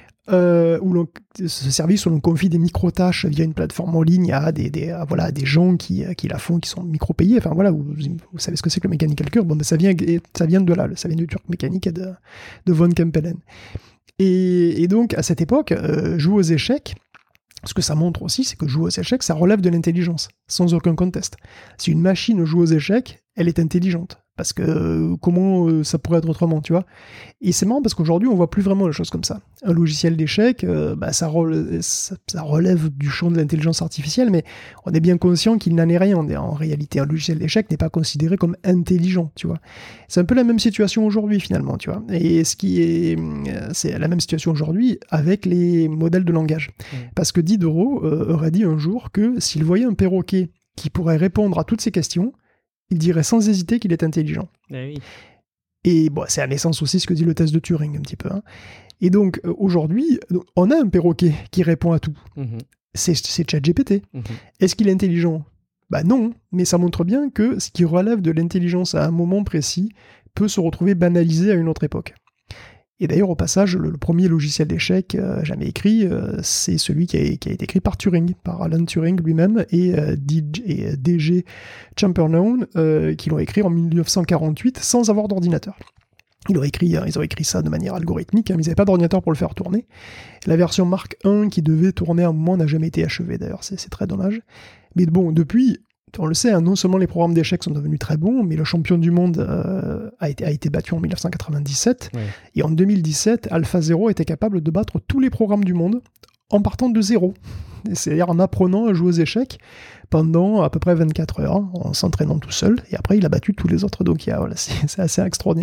ce service où l'on confie des micro-tâches via une plateforme en ligne à des gens qui la font, qui sont micro-payés. Enfin voilà, vous savez ce que c'est que le Mechanical Turk. Bon, ben, ça vient de là, ça vient du turc mécanique de von Kempelen. Et donc, à cette époque, jouer aux échecs, ce que ça montre aussi, c'est que jouer aux échecs, ça relève de l'intelligence, sans aucun conteste. Si une machine joue aux échecs, elle est intelligente. Parce que comment ça pourrait être autrement, tu vois. Et c'est marrant parce qu'aujourd'hui, on voit plus vraiment les choses comme ça. Un logiciel d'échecs, ça relève du champ de l'intelligence artificielle, mais on est bien conscient qu'il n'en est rien. En réalité, un logiciel d'échecs n'est pas considéré comme intelligent, tu vois. C'est un peu la même situation aujourd'hui, finalement, tu vois. Et c'est la même situation aujourd'hui avec les modèles de langage. Parce que Diderot aurait dit un jour que s'il voyait un perroquet qui pourrait répondre à toutes ces questions, il dirait sans hésiter qu'il est intelligent. Oui. Et bon, c'est à l'essence aussi ce que dit le test de Turing un petit peu. Hein. Et donc, aujourd'hui, on a un perroquet qui répond à tout. Mm-hmm. C'est ChatGPT. Mm-hmm. Est-ce qu'il est intelligent ? Bah non, mais ça montre bien que ce qui relève de l'intelligence à un moment précis peut se retrouver banalisé à une autre époque. Et d'ailleurs, au passage, le premier logiciel d'échecs jamais écrit, c'est celui qui a été écrit par Turing, par Alan Turing lui-même, et D.G. Chamberlain, qui l'ont écrit en 1948 sans avoir d'ordinateur. Ils ont écrit ça de manière algorithmique, mais ils n'avaient pas d'ordinateur pour le faire tourner. La version Mark I qui devait tourner à un moment n'a jamais été achevée, d'ailleurs, c'est très dommage. Mais bon, depuis... On le sait, hein, non seulement les programmes d'échecs sont devenus très bons, mais le champion du monde a été battu en 1997. Ouais. Et en 2017, AlphaZero était capable de battre tous les programmes du monde en partant de zéro. C'est-à-dire en apprenant à jouer aux échecs pendant à peu près 24 heures, en s'entraînant tout seul. Et après, il a battu tous les autres. Donc c'est assez extraordinaire.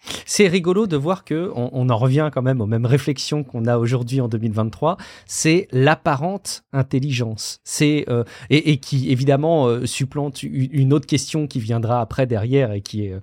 C'est rigolo de voir que on en revient quand même aux mêmes réflexions qu'on a aujourd'hui en 2023. C'est l'apparente intelligence. Et qui évidemment supplante une autre question qui viendra après derrière et qui est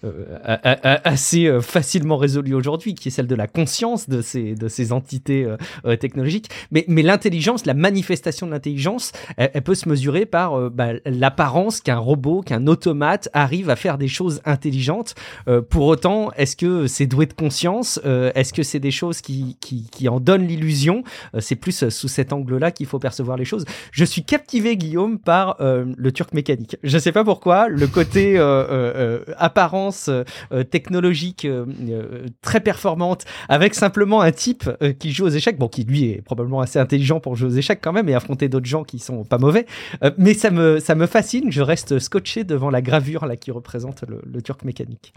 assez facilement résolue aujourd'hui, qui est celle de la conscience de ces entités technologiques. Mais l'intelligence, la manifestation de l'intelligence, elle peut se mesurer par l'apparence qu'un robot, qu'un automate arrive à faire des choses intelligentes. Pour autant, est-ce que c'est doué de conscience ? Est-ce que c'est des choses qui en donnent l'illusion ? C'est plus sous cet angle-là qu'il faut percevoir les choses. Je suis captivé, Guillaume, par le Turc mécanique. Je ne sais pas pourquoi, le côté apparence technologique très performante, avec simplement un type qui joue aux échecs, bon, qui lui est probablement assez intelligent pour jouer aux échecs quand même et affronter d'autres gens qui sont pas mauvais. Mais ça me fascine, je reste scotché devant la gravure là, qui représente le Turc mécanique.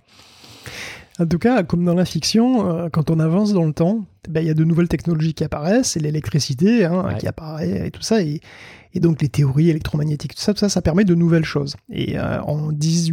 En tout cas, comme dans la fiction, quand on avance dans le temps, il y a de nouvelles technologies qui apparaissent, et l'électricité qui apparaît et tout ça, et donc les théories électromagnétiques, tout ça permet de nouvelles choses. Et en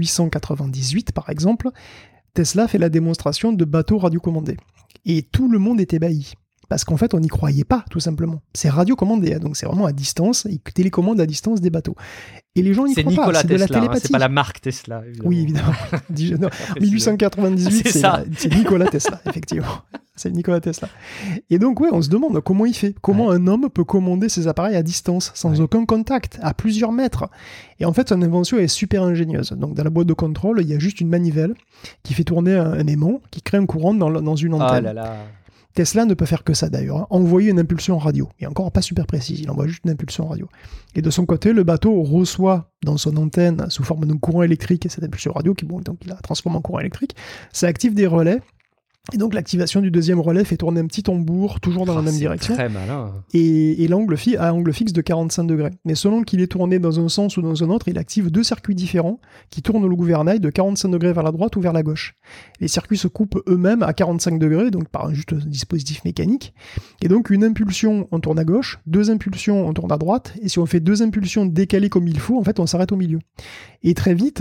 1898, par exemple, Tesla fait la démonstration de bateaux radiocommandés. Et tout le monde est ébahi. Parce qu'en fait, on n'y croyait pas, tout simplement. C'est radiocommandé, donc c'est vraiment à distance, il télécommande à distance des bateaux. Et les gens n'y croient pas, c'est Tesla, de la télépathie. C'est pas la marque Tesla, évidemment. Oui, évidemment. Non, 1898, c'est Nikola Tesla, effectivement. C'est Nikola Tesla. Et donc, on se demande comment il fait. Comment un homme peut commander ses appareils à distance, sans aucun contact, à plusieurs mètres. Et en fait, son invention est super ingénieuse. Donc, dans la boîte de contrôle, il y a juste une manivelle qui fait tourner un aimant, qui crée un courant dans une antenne. Oh là là. Tesla ne peut faire que ça d'ailleurs, envoyer une impulsion radio, et encore pas super précise, il envoie juste une impulsion radio. Et de son côté, le bateau reçoit dans son antenne, sous forme d'un courant électrique, cette impulsion radio, donc il la transforme en courant électrique, ça active des relais, et donc l'activation du deuxième relais fait tourner un petit tambour, toujours dans la même direction, très malin. Et l'angle à angle fixe de 45 degrés. Mais selon qu'il est tourné dans un sens ou dans un autre, il active deux circuits différents qui tournent le gouvernail de 45 degrés vers la droite ou vers la gauche. Les circuits se coupent eux-mêmes à 45 degrés, donc par un juste dispositif mécanique. Et donc une impulsion, on tourne à gauche, deux impulsions, on tourne à droite, et si on fait deux impulsions décalées comme il faut, en fait, on s'arrête au milieu. Et très vite,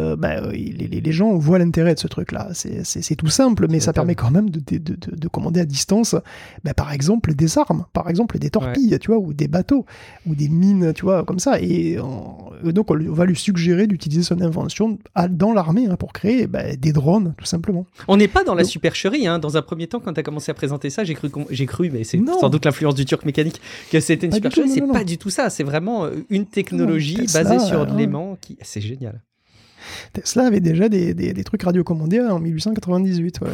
les gens voient l'intérêt de ce truc-là. C'est tout simple, mais ça permet quand même de commander à distance, par exemple, des armes, par exemple, des torpilles, tu vois, ou des bateaux, ou des mines, tu vois, comme ça. Et donc, on va lui suggérer d'utiliser son invention dans l'armée pour créer des drones, tout simplement. On n'est pas dans la supercherie. Dans un premier temps, quand tu as commencé à présenter ça, j'ai cru, mais c'est sans doute l'influence du Turc mécanique, que c'était une supercherie. C'est pas du tout ça. C'est vraiment une technologie basée sur de l'aimant. C'est génial. Tesla avait déjà des trucs radiocommandés en 1898, ouais.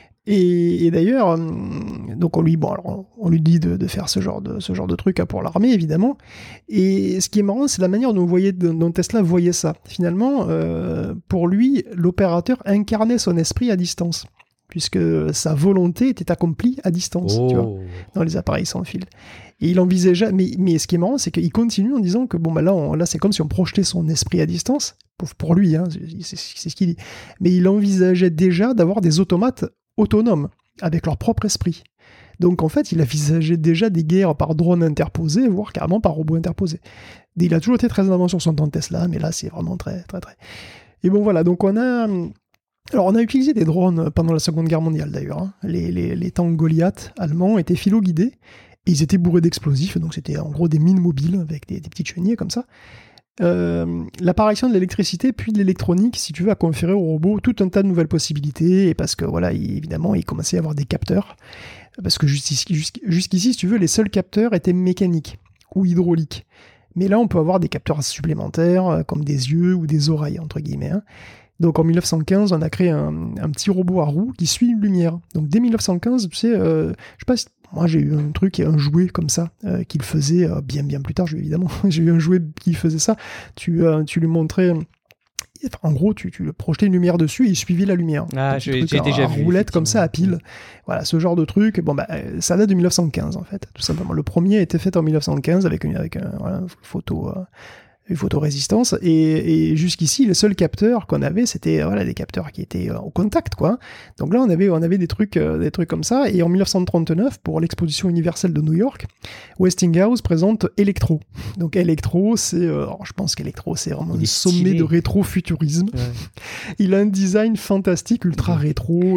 Et d'ailleurs, donc on lui dit de faire ce genre de truc pour l'armée, évidemment. Et ce qui est marrant, c'est la manière dont Tesla voyait ça. Finalement, pour lui, l'opérateur incarnait son esprit à distance, puisque sa volonté était accomplie à distance, tu vois, dans les appareils sans fil. Et il envisageait, mais ce qui est marrant, c'est qu'il continue en disant que là c'est comme si on projetait son esprit à distance, pour lui, c'est ce qu'il dit. Mais il envisageait déjà d'avoir des automates autonomes, avec leur propre esprit. Donc en fait, il envisageait déjà des guerres par drone interposé, voire carrément par robot interposé. Et il a toujours été très en avance sur son temps de Tesla, mais là c'est vraiment très très très. Et bon voilà, donc on a utilisé des drones pendant la Seconde Guerre mondiale d'ailleurs. Les tanks Goliath allemands étaient philo-guidés, et ils étaient bourrés d'explosifs, donc c'était en gros des mines mobiles avec des petites chenilles comme ça. L'apparition de l'électricité puis de l'électronique, si tu veux, a conféré au robot tout un tas de nouvelles possibilités, et parce que évidemment il commençait à avoir des capteurs, parce que jusqu'ici, si tu veux, les seuls capteurs étaient mécaniques ou hydrauliques, mais là on peut avoir des capteurs supplémentaires comme des yeux ou des oreilles entre guillemets. Donc en 1915, on a créé un petit robot à roues qui suit une lumière. Donc dès 1915, tu sais, je sais pas si moi j'ai eu un jouet comme ça qu'il faisait bien plus tard, évidemment. J'ai eu un jouet qui faisait ça. Tu lui montrais, en gros, tu le projetais une lumière dessus et il suivait la lumière. Ah, j'ai déjà vu. Roulette comme ça à pile. Voilà, ce genre de truc. Bon, ça date de 1915 en fait, tout simplement. Le premier a été fait en 1915 avec une photo une photorésistance, et jusqu'ici les seuls capteurs qu'on avait c'était des capteurs qui étaient au contact quoi. Donc là on avait des trucs comme ça, et en 1939 pour l'exposition universelle de New York, Westinghouse présente Electro. Donc Electro c'est je pense qu'Electro c'est vraiment un sommet de rétro-futurisme. Ouais. Il a un design fantastique, ultra rétro,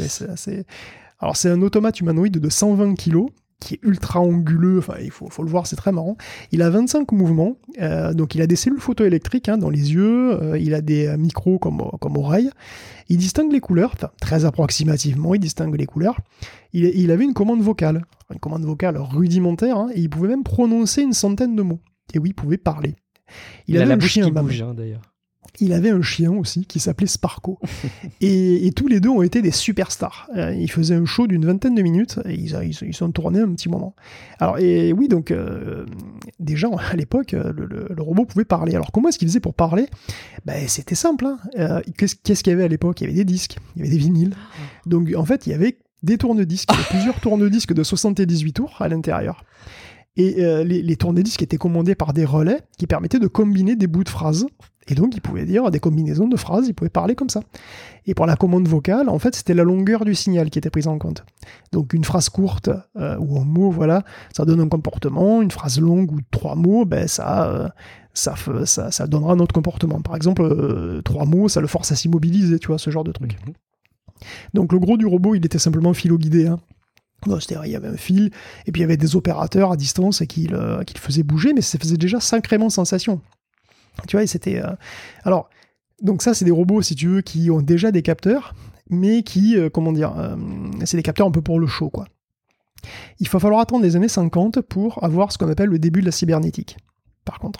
alors c'est un automate humanoïde de 120 kg qui est ultra anguleux, enfin il faut le voir, c'est très marrant. Il a 25 mouvements, donc il a des cellules photoélectriques dans les yeux, il a des micros comme oreilles, il distingue les couleurs, enfin très approximativement il distingue les couleurs. Il avait une commande vocale rudimentaire, et il pouvait même prononcer une centaine de mots. Et oui, il pouvait parler. Il avait un chien qui bouge d'ailleurs. Il avait un chien aussi qui s'appelait Sparko. et tous les deux ont été des superstars. Ils faisaient un show d'une 20aine de minutes et ils sont tournés un petit moment. Alors, et oui, donc, déjà à l'époque, le robot pouvait parler. Alors, comment est-ce qu'il faisait pour parler ? C'était simple. Qu'est-ce qu'il y avait à l'époque ? Il y avait des disques, il y avait des vinyles. Donc, en fait, il y avait des tourne-disques. Il y avait plusieurs tourne-disques de 78 tours à l'intérieur. Et les tourne-disques étaient commandés par des relais qui permettaient de combiner des bouts de phrases. Et donc, il pouvait dire des combinaisons de phrases, il pouvait parler comme ça. Et pour la commande vocale, en fait, c'était la longueur du signal qui était prise en compte. Donc, une phrase courte ou un mot, voilà, ça donne un comportement. Une phrase longue ou 3 mots, ça donnera un autre comportement. Par exemple, 3 mots, ça le force à s'immobiliser, tu vois, ce genre de truc. Donc, le gros du robot, il était simplement filoguidé, Non, c'est-à-dire, il y avait un fil, et puis il y avait des opérateurs à distance qui le faisaient bouger, mais ça faisait déjà sacrément sensation. Tu vois, et c'était... Alors, donc ça, c'est des robots, si tu veux, qui ont déjà des capteurs, mais qui, c'est des capteurs un peu pour le show, quoi. Il va falloir attendre les années 50 pour avoir ce qu'on appelle le début de la cybernétique, par contre.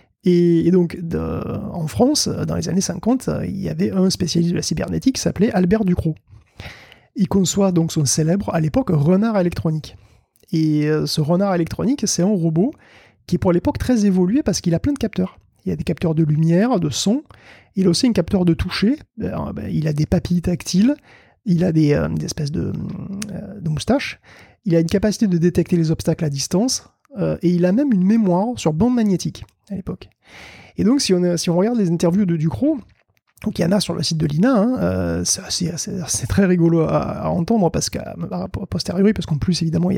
Et donc, en France, dans les années 50, il y avait un spécialiste de la cybernétique qui s'appelait Albert Ducrot. Il conçoit donc son célèbre, à l'époque, renard électronique. Et ce renard électronique, c'est un robot qui est pour l'époque très évolué parce qu'il a plein de capteurs. Il y a des capteurs de lumière, de son. Il a aussi un capteur de toucher. Il a des papilles tactiles. Il a des espèces de moustaches. Il a une capacité de détecter les obstacles à distance. Et il a même une mémoire sur bande magnétique à l'époque. Et donc, si on regarde les interviews de Ducrot, donc il y en a sur le site de l'INA, c'est très rigolo à entendre parce qu'à posteriori, parce qu'en plus évidemment il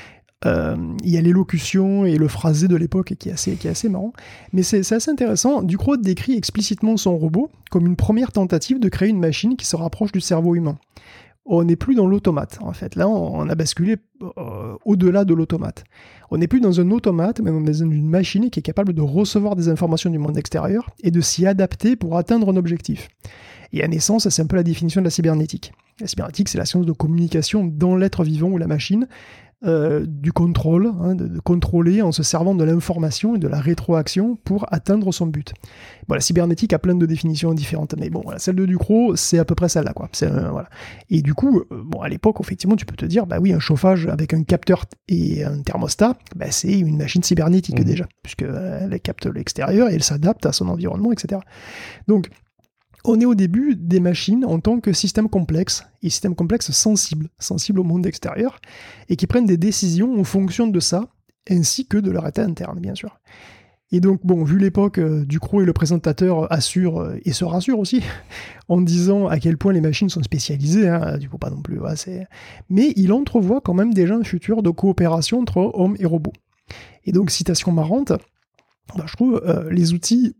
y a l'élocution et le phrasé de l'époque qui est assez marrant, mais c'est assez intéressant. Ducrot décrit explicitement son robot comme une première tentative de créer une machine qui se rapproche du cerveau humain. On n'est plus dans l'automate, en fait. Là, on a basculé au-delà de l'automate. On n'est plus dans un automate, mais dans une machine qui est capable de recevoir des informations du monde extérieur et de s'y adapter pour atteindre un objectif. Et à naissance, c'est un peu la définition de la cybernétique. La cybernétique, c'est la science de communication dans l'être vivant ou la machine, du contrôle, de contrôler en se servant de l'information et de la rétroaction pour atteindre son but. Bon, la cybernétique a plein de définitions différentes, mais bon, voilà, celle de Ducrot, c'est à peu près celle-là, quoi. Voilà. Et du coup, à l'époque, effectivement, tu peux te dire, oui, un chauffage avec un capteur et un thermostat, c'est une machine cybernétique déjà, puisqu'elle capte l'extérieur et elle s'adapte à son environnement, etc. Donc, on est au début des machines en tant que système complexe, et système complexe sensible au monde extérieur, et qui prennent des décisions en fonction de ça, ainsi que de leur état interne, bien sûr. Et donc, vu l'époque, Ducrot et le présentateur assurent, et se rassurent aussi, en disant à quel point les machines sont spécialisées, du coup pas non plus, mais il entrevoit quand même déjà un futur de coopération entre hommes et robots. Et donc, citation marrante, je trouve, les outils,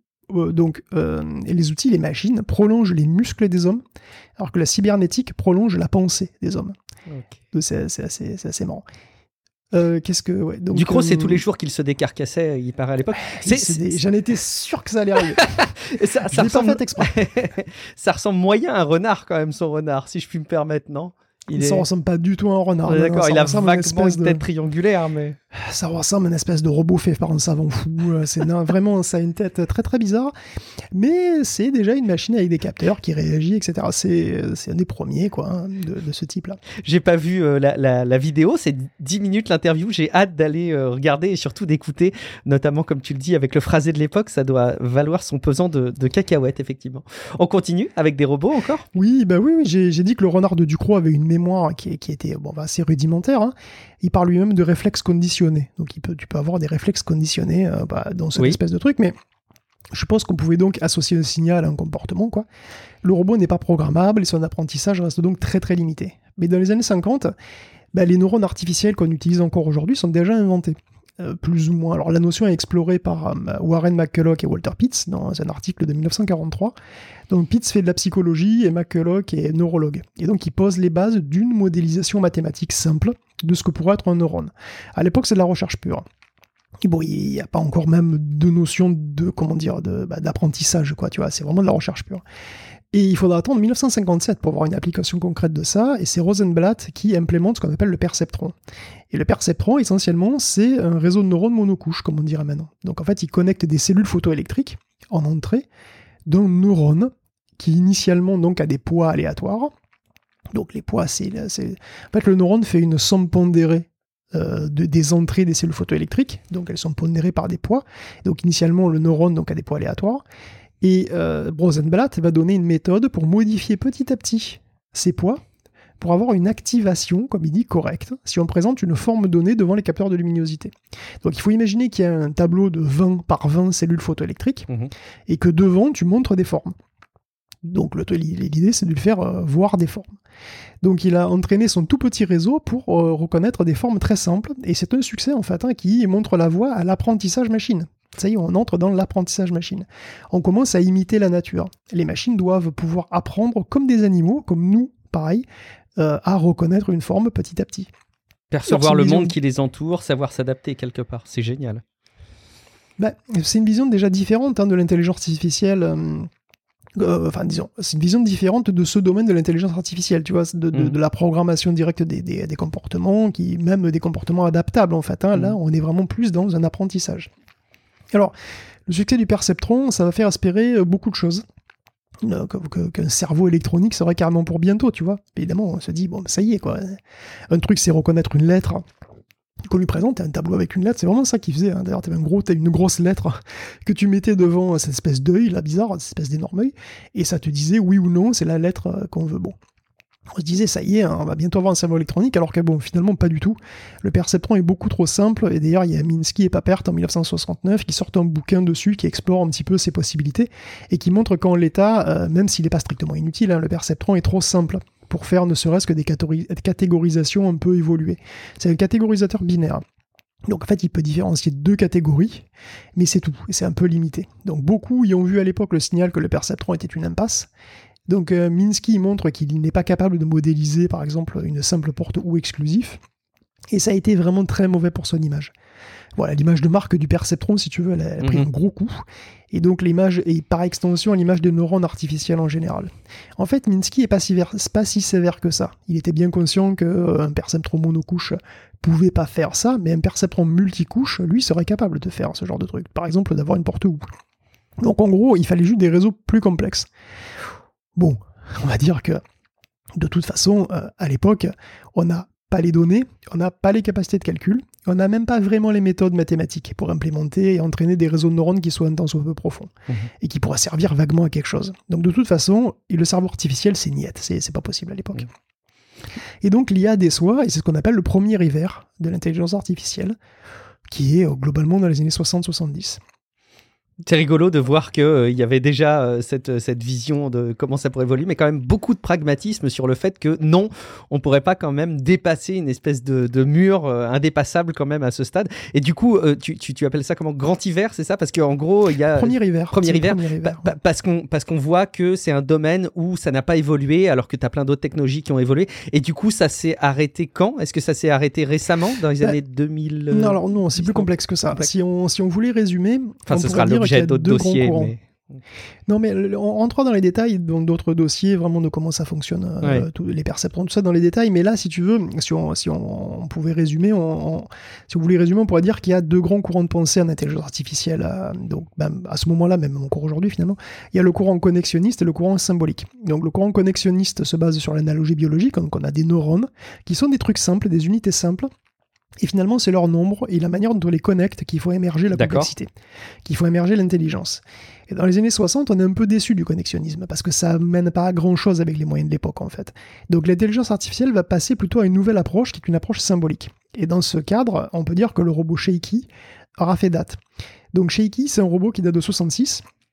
les machines prolongent les muscles des hommes, alors que la cybernétique prolonge la pensée des hommes. Okay. Donc c'est assez marrant. Ducrot, c'est tous les jours qu'il se décarcassait, il paraît à l'époque. J'en étais sûr que ça allait arriver. ça ressemble... pas fait exprès. Ça ressemble moyen à un renard quand même, son renard, si je puis me permettre, non ? Ça ressemble pas du tout à un renard. D'accord, il a vaguement une tête triangulaire, mais... Ça ressemble à une espèce de robot fait par un savant fou. Vraiment, ça a une tête très très bizarre. Mais c'est déjà une machine avec des capteurs qui réagit, etc. C'est un des premiers, quoi, de ce type-là. J'ai pas vu la vidéo, c'est 10 minutes l'interview. J'ai hâte d'aller regarder et surtout d'écouter, notamment, comme tu le dis, avec le phrasé de l'époque, ça doit valoir son pesant de cacahuètes, effectivement. On continue avec des robots encore ? Oui, j'ai dit que le renard de Ducrot avait une mémoire qui était assez rudimentaire. Il parle lui-même de réflexes conditionnés. Donc tu peux avoir des réflexes conditionnés dans cette espèce de truc, mais Je suppose qu'on pouvait donc associer un signal à un comportement, quoi. Le robot n'est pas programmable et son apprentissage reste donc très très limité. Mais dans les années 50, les neurones artificiels qu'on utilise encore aujourd'hui sont déjà inventés. Plus ou moins. Alors la notion est explorée par Warren McCulloch et Walter Pitts dans un article de 1943. Donc Pitts fait de la psychologie et McCulloch est neurologue. Et donc il pose les bases d'une modélisation mathématique simple de ce que pourrait être un neurone. À l'époque, c'est de la recherche pure. Et bon, il n'y a pas encore même de notion d'apprentissage, quoi, tu vois, c'est vraiment de la recherche pure. Et il faudra attendre 1957 pour avoir une application concrète de ça, et c'est Rosenblatt qui implémente ce qu'on appelle le perceptron. Et le perceptron, essentiellement, c'est un réseau de neurones monocouches, comme on dirait maintenant. Donc en fait, il connecte des cellules photoélectriques en entrée d'un neurone qui initialement donc a des poids aléatoires. Donc les poids, en fait, le neurone fait une somme pondérée des entrées des cellules photoélectriques, donc elles sont pondérées par des poids. Donc initialement, le neurone donc, a des poids aléatoires. Et Rosenblatt va donner une méthode pour modifier petit à petit ces poids pour avoir une activation, comme il dit, correcte, si on présente une forme donnée devant les capteurs de luminosité. Donc il faut imaginer qu'il y a un tableau de 20 par 20 cellules photoélectriques, et que devant, tu montres des formes. Donc l'idée, c'est de lui faire voir des formes. Donc il a entraîné son tout petit réseau pour reconnaître des formes très simples, et c'est un succès en fait, qui montre la voie à l'apprentissage machine. Ça y est, on entre dans l'apprentissage machine. On commence à imiter la nature. Les machines doivent pouvoir apprendre comme des animaux, comme nous, pareil, à reconnaître une forme petit à petit. Percevoir le monde qui les entoure, savoir s'adapter quelque part, c'est génial. C'est une vision déjà différente de l'intelligence artificielle. C'est une vision différente de ce domaine de l'intelligence artificielle, tu vois, de la programmation directe des comportements, même des comportements adaptables, en fait. Là, on est vraiment plus dans un apprentissage. Alors, le succès du perceptron, ça va faire espérer beaucoup de choses. Qu'un cerveau électronique serait carrément pour bientôt, tu vois. Évidemment, on se dit, bon, ça y est, quoi. Un truc, c'est reconnaître une lettre qu'on lui présente, un tableau avec une lettre, c'est vraiment ça qu'il faisait. D'ailleurs, t'avais une grosse lettre que tu mettais devant cette espèce d'œil, là, bizarre, cette espèce d'énorme œil, et ça te disait oui ou non, c'est la lettre qu'on veut. Bon. On se disait, ça y est, on va bientôt avoir un cerveau électronique, alors que bon, finalement, pas du tout. Le perceptron est beaucoup trop simple, et d'ailleurs, il y a Minsky et Papert en 1969 qui sortent un bouquin dessus, qui explore un petit peu ses possibilités, et qui montre qu'en l'état, même s'il n'est pas strictement inutile, le perceptron est trop simple pour faire ne serait-ce que des catégorisations un peu évoluées. C'est un catégorisateur binaire. Donc en fait, il peut différencier deux catégories, mais c'est tout, et c'est un peu limité. Donc beaucoup y ont vu à l'époque le signal que le perceptron était une impasse. Donc Minsky montre qu'il n'est pas capable de modéliser, par exemple, une simple porte ou exclusif, et ça a été vraiment très mauvais pour son image. Voilà, l'image de marque du perceptron, si tu veux, elle a pris un gros coup, et donc l'image, et par extension, l'image des neurones artificiels en général. En fait, Minsky n'est pas si sévère que ça. Il était bien conscient qu'un perceptron monocouche pouvait pas faire ça, mais un perceptron multicouche, lui, serait capable de faire ce genre de truc. Par exemple, d'avoir une porte ou. Donc en gros, il fallait juste des réseaux plus complexes. Bon, on va dire que, de toute façon, à l'époque, on n'a pas les données, on n'a pas les capacités de calcul, on n'a même pas vraiment les méthodes mathématiques pour implémenter et entraîner des réseaux de neurones qui soient un tant soit peu profonds, et qui pourraient servir vaguement à quelque chose. Donc de toute façon, le cerveau artificiel, c'est niette, c'est pas possible à l'époque. Et donc l'IA déçoit, et c'est ce qu'on appelle le premier hiver de l'intelligence artificielle, qui est globalement dans les années 60-70. C'est rigolo de voir qu'il y avait déjà cette vision de comment ça pourrait évoluer, mais quand même beaucoup de pragmatisme sur le fait que non, on ne pourrait pas quand même dépasser une espèce de mur indépassable quand même à ce stade. Et du coup, tu appelles ça comment, grand hiver, c'est ça? Parce qu'en gros, il y a... Premier hiver. Parce qu'on voit que c'est un domaine où ça n'a pas évolué, alors que tu as plein d'autres technologies qui ont évolué. Et du coup, ça s'est arrêté quand? Est-ce que ça s'est arrêté récemment, dans les années 2000? Non, alors non, c'est plus complexe que ça. Si on voulait résumer, enfin, ce sera l'objet d'autres dossiers. Non, mais en rentrant dans les détails d'autres dossiers, vraiment de comment ça fonctionne, les perceptrons, tout ça dans les détails. Mais là, si tu veux, si on pouvait résumer, si on voulait résumer, on pourrait dire qu'il y a deux grands courants de pensée en intelligence artificielle. Donc, à ce moment-là, même encore aujourd'hui finalement, il y a le courant connexionniste et le courant symbolique. Donc, le courant connexionniste se base sur l'analogie biologique. Donc, on a des neurones qui sont des trucs simples, des unités simples. Et finalement, c'est leur nombre et la manière dont on les connecte qu'il faut émerger la complexité, qu'il faut émerger l'intelligence. Et dans les années 60, on est un peu déçu du connexionnisme, parce que ça mène pas à grand-chose avec les moyens de l'époque, en fait. Donc l'intelligence artificielle va passer plutôt à une nouvelle approche, qui est une approche symbolique. Et dans ce cadre, on peut dire que le robot Shaky aura fait date. Donc Shaky, c'est un robot qui date de 66,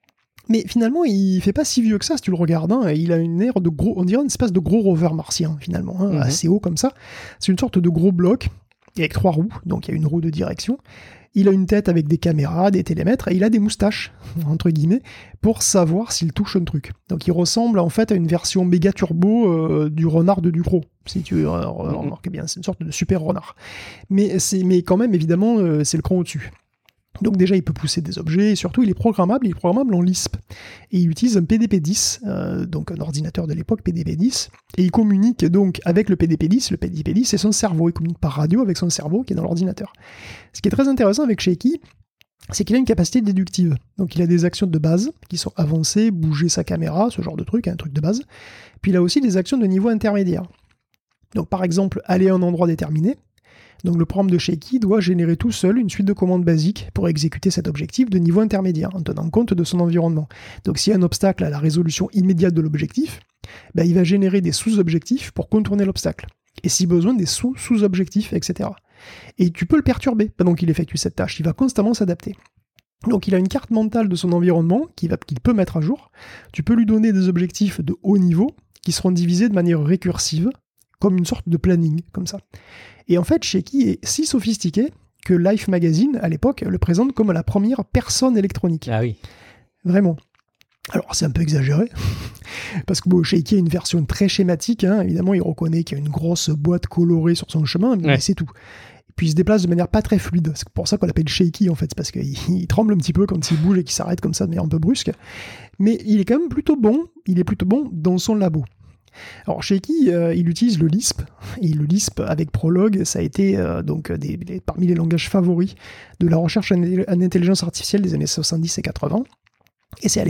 Mais finalement, il fait pas si vieux que ça si tu le regardes. Hein. Il a une aire de gros, on dirait une espèce de gros rover martien finalement, hein, assez haut comme ça. C'est une sorte de gros bloc avec 3 roues, donc il y a une roue de direction. Il a une tête avec des caméras, des télémètres, et il a des moustaches, entre guillemets, pour savoir s'il touche un truc. Donc il ressemble en fait à une version méga turbo du renard de Ducrot, si tu remarques bien, c'est une sorte de super renard. Mais quand même, évidemment, c'est le cran au-dessus. Donc déjà, il peut pousser des objets, et surtout, il est programmable en Lisp. Et il utilise un PDP-10, donc un ordinateur de l'époque, PDP-10, et il communique donc avec le PDP-10. Le PDP-10, c'est son cerveau, il communique par radio avec son cerveau qui est dans l'ordinateur. Ce qui est très intéressant avec Shaky, c'est qu'il a une capacité déductive. Donc il a des actions de base qui sont avancer, bouger sa caméra, ce genre de truc, un truc de base. Puis il a aussi des actions de niveau intermédiaire. Donc par exemple, aller à un endroit déterminé. Donc le programme de Shaky doit générer tout seul une suite de commandes basiques pour exécuter cet objectif de niveau intermédiaire, en tenant compte de son environnement. Donc s'il y a un obstacle à la résolution immédiate de l'objectif, il va générer des sous-objectifs pour contourner l'obstacle. Et si besoin, des sous-objectifs, etc. Et tu peux le perturber pendant qu'il effectue cette tâche, il va constamment s'adapter. Donc il a une carte mentale de son environnement qu'il peut mettre à jour. Tu peux lui donner des objectifs de haut niveau qui seront divisés de manière récursive, comme une sorte de planning, comme ça. Et en fait, Shaky est si sophistiqué que Life Magazine, à l'époque, le présente comme la première personne électronique. Ah oui. Vraiment. Alors, c'est un peu exagéré, parce que Shaky a une version très schématique, hein. Évidemment, il reconnaît qu'il y a une grosse boîte colorée sur son chemin, mais c'est tout. Et puis, il se déplace de manière pas très fluide. C'est pour ça qu'on l'appelle Shaky, en fait, c'est parce qu'il tremble un petit peu quand il bouge et qu'il s'arrête comme ça de manière un peu brusque. Mais il est quand même plutôt bon, dans son labo. Alors Shaky, il utilise le Lisp, et le Lisp avec Prolog, ça a été parmi les langages favoris de la recherche en intelligence artificielle des années 70 et 80. Et c'est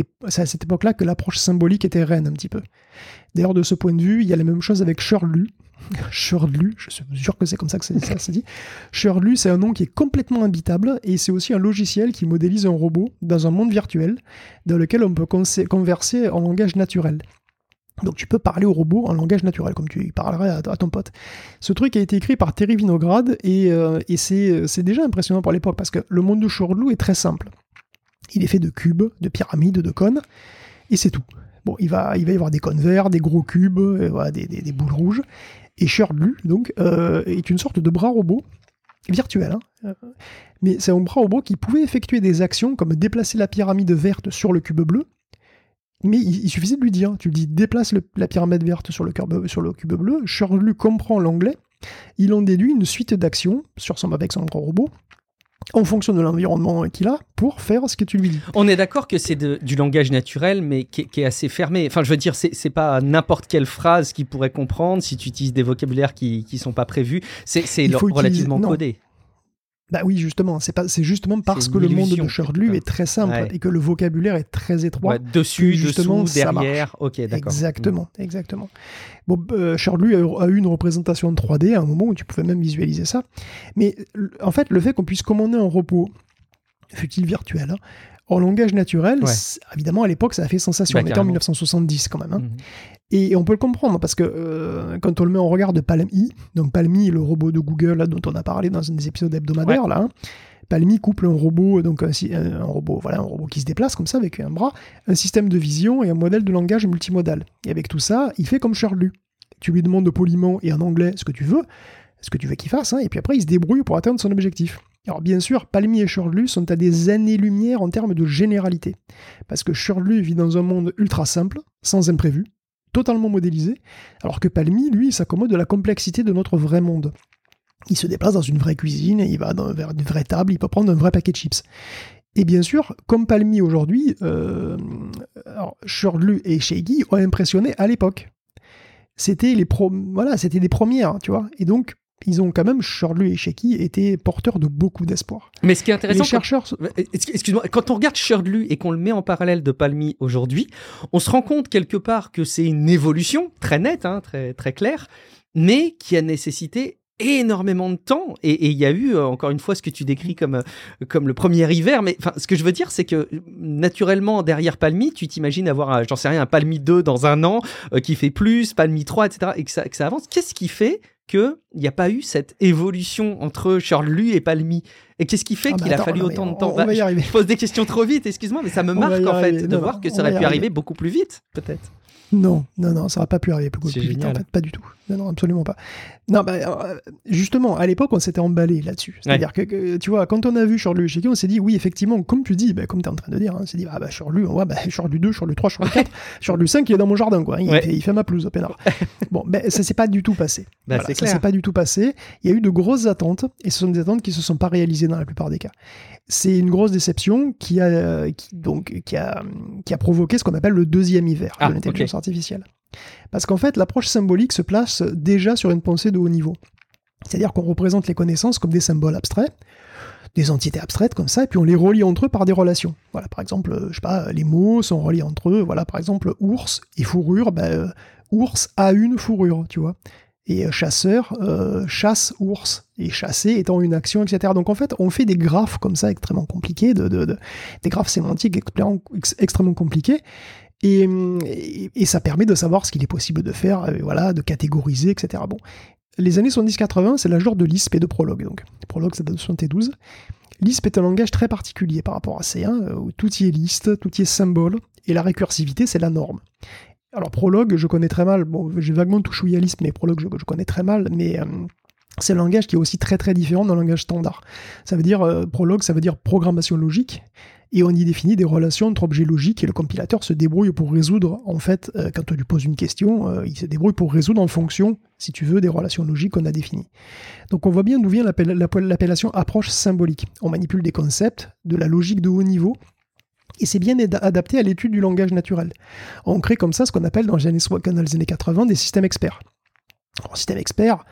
à cette époque-là que l'approche symbolique était reine un petit peu. D'ailleurs, de ce point de vue, il y a la même chose avec Shirley. Shirley, je suis sûr que c'est comme ça que ça se dit. Shirley, c'est un nom qui est complètement imbitable, et c'est aussi un logiciel qui modélise un robot dans un monde virtuel, dans lequel on peut converser en langage naturel. Donc tu peux parler au robot en langage naturel, comme tu parlerais à ton pote. Ce truc a été écrit par Terry Winograd, et c'est déjà impressionnant pour l'époque, parce que le monde de Shirley est très simple. Il est fait de cubes, de pyramides, de cônes, et c'est tout. Bon, il va y avoir des cônes verts, des gros cubes, voilà, des boules rouges. Et Shirley, donc, est une sorte de bras robot virtuel. Hein. Mais c'est un bras robot qui pouvait effectuer des actions comme déplacer la pyramide verte sur le cube bleu. Mais il suffisait de lui dire, tu lui dis déplace la pyramide verte sur le cube bleu, Shirley comprend l'anglais, il en déduit une suite d'actions avec son grand robot, en fonction de l'environnement qu'il a, pour faire ce que tu lui dis. On est d'accord que c'est du langage naturel, mais qui est assez fermé. Enfin, je veux dire, c'est pas n'importe quelle phrase qu'il pourrait comprendre si tu utilises des vocabulaires qui sont pas prévus. C'est relativement codé. Bah oui, justement, c'est justement parce que le monde de Shirley est très simple et que le vocabulaire est très étroit. Ouais, dessus, dessous, derrière. Ok, d'accord. Exactement. Bon, Shirley a eu une représentation en 3D à un moment où tu pouvais même visualiser ça. Mais en fait, le fait qu'on puisse commander un robot, fut-il virtuel, hein, en langage naturel, évidemment, à l'époque, ça a fait sensation. On était en 1970 quand même. Hein. Et on peut le comprendre, parce que quand on le met en regard de Palm-E, donc Palm-E, le robot de Google là, dont on a parlé dans un des épisodes hebdomadaires, là, hein, Palm-E couple un robot, donc un robot qui se déplace comme ça avec un bras, un système de vision et un modèle de langage multimodal. Et avec tout ça, il fait comme Shirley. Tu lui demandes poliment et en anglais ce que tu veux qu'il fasse, hein, et puis après il se débrouille pour atteindre son objectif. Alors bien sûr, Palm-E et Shirley sont à des années-lumière en termes de généralité, parce que Shirley vit dans un monde ultra simple, sans imprévu, totalement modélisé, alors que Palm-E, lui, s'accommode de la complexité de notre vrai monde. Il se déplace dans une vraie cuisine, il va vers une vraie table, il peut prendre un vrai paquet de chips. Et bien sûr, comme Palm-E aujourd'hui, Shirley et Shaky ont impressionné à l'époque. C'était des premières, tu vois, et donc ils ont quand même, Shirley et Shaky, été porteurs de beaucoup d'espoir. Mais ce qui est intéressant, les chercheurs... excuse-moi, quand on regarde Shirley et qu'on le met en parallèle de Palm-E aujourd'hui, on se rend compte quelque part que c'est une évolution très nette, hein, très, très claire, mais qui a nécessité énormément de temps, et il y a eu encore une fois ce que tu décris comme le premier hiver, mais ce que je veux dire, c'est que naturellement derrière Palm-E, tu t'imagines avoir un Palm-E 2 dans un an qui fait plus, Palm-E 3, etc., et que ça avance. Qu'est-ce qui fait qu'il n'y a pas eu cette évolution entre Shirley et Palmy. Et qu'est-ce qui fait qu'il a fallu autant de temps? On va y arriver. Je pose des questions trop vite, excuse-moi, mais ça me marque en fait de voir que ça aurait pu arriver beaucoup plus vite, peut-être. Non, ça n'aurait pas pu arriver beaucoup plus vite, en fait, pas du tout. Non, absolument pas. Non, justement, à l'époque, on s'était emballé là-dessus. C'est-à-dire que, tu vois, quand on a vu Shirley et Shaky, on s'est dit, oui, effectivement, comme tu dis, comme tu es en train de dire, on s'est dit, Shirley, Shirley 2, Shirley 3, Shirley 4, Shirley 5, il est dans mon jardin, quoi. Il fait ma pelouse au peinard. Bon, ça s'est pas du tout passé. C'est clair. Ça s'est pas du tout passé. Il y a eu de grosses attentes, et ce sont des attentes qui se sont pas réalisées dans la plupart des cas. C'est une grosse déception qui a provoqué ce qu'on appelle le deuxième hiver de l'intelligence artificielle. Parce qu'en fait, l'approche symbolique se place déjà sur une pensée de haut niveau. C'est-à-dire qu'on représente les connaissances comme des symboles abstraits, des entités abstraites comme ça, et puis on les relie entre eux par des relations. Voilà, par exemple, je sais pas, les mots sont reliés entre eux. Voilà, par exemple, ours et fourrure, ours a une fourrure, tu vois. Et chasseur chasse ours, et chasser étant une action, etc. Donc en fait, on fait des graphes comme ça extrêmement compliqués, des graphes sémantiques extrêmement compliqués, et ça permet de savoir ce qu'il est possible de faire, de catégoriser, etc. Bon, les années 70-80, c'est l'âge d'or de Lisp et de Prolog. Donc Prolog, ça date de 72. Lisp est un langage très particulier par rapport à C1, où tout y est liste, tout y est symbole, et la récursivité, c'est la norme. Alors Prolog, je connais très mal, j'ai vaguement touché à Lisp, mais Prolog, je connais très mal, mais c'est un langage qui est aussi très très différent d'un langage standard. Ça veut dire, Prolog, ça veut dire programmation logique, et on y définit des relations entre objets logiques, et le compilateur se débrouille pour résoudre, en fait, quand tu lui poses une question, il se débrouille pour résoudre en fonction, si tu veux, des relations logiques qu'on a définies. Donc on voit bien d'où vient l'appellation approche symbolique. On manipule des concepts, de la logique de haut niveau, et c'est bien adapté à l'étude du langage naturel. On crée comme ça ce qu'on appelle dans les années 80 des systèmes experts. Alors, système expert,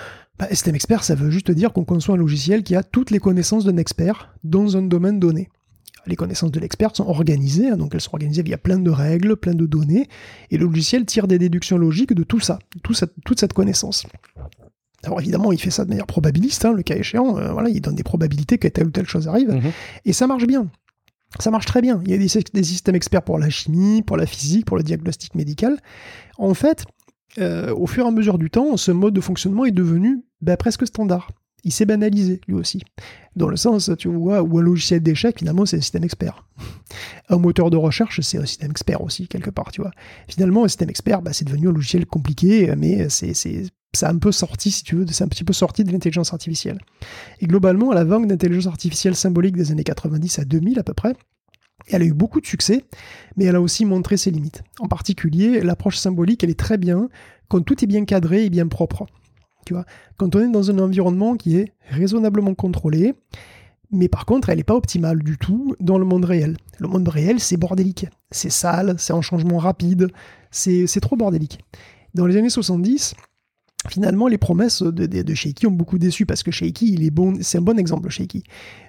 ça veut juste dire qu'on conçoit un logiciel qui a toutes les connaissances d'un expert dans un domaine donné. Les connaissances de l'expert sont organisées, donc elles sont organisées via plein de règles, plein de données, et le logiciel tire des déductions logiques de tout ça, toute cette connaissance. Alors évidemment, il fait ça de manière probabiliste, le cas échéant, il donne des probabilités que telle ou telle chose arrive, et ça marche bien. Ça marche très bien. Il y a des systèmes experts pour la chimie, pour la physique, pour le diagnostic médical. En fait, au fur et à mesure du temps, ce mode de fonctionnement est devenu presque standard. Il s'est banalisé, lui aussi. Dans le sens, tu vois, où un logiciel d'échecs, finalement, c'est un système expert. Un moteur de recherche, c'est un système expert aussi, quelque part, tu vois. Finalement, un système expert, c'est devenu un logiciel compliqué, mais c'est un peu sorti, si tu veux, c'est un petit peu sorti de l'intelligence artificielle. Et globalement, à la vague d'intelligence artificielle symbolique des années 90 à 2000 à peu près, elle a eu beaucoup de succès, mais elle a aussi montré ses limites. En particulier, l'approche symbolique, elle est très bien quand tout est bien cadré et bien propre. Tu vois, quand on est dans un environnement qui est raisonnablement contrôlé, mais par contre, elle n'est pas optimale du tout dans le monde réel. Le monde réel, c'est bordélique. C'est sale, c'est un changement rapide, c'est trop bordélique. Dans les années 70, finalement, les promesses de Shaky ont beaucoup déçu, parce que Shaky, c'est un bon exemple, Shaky.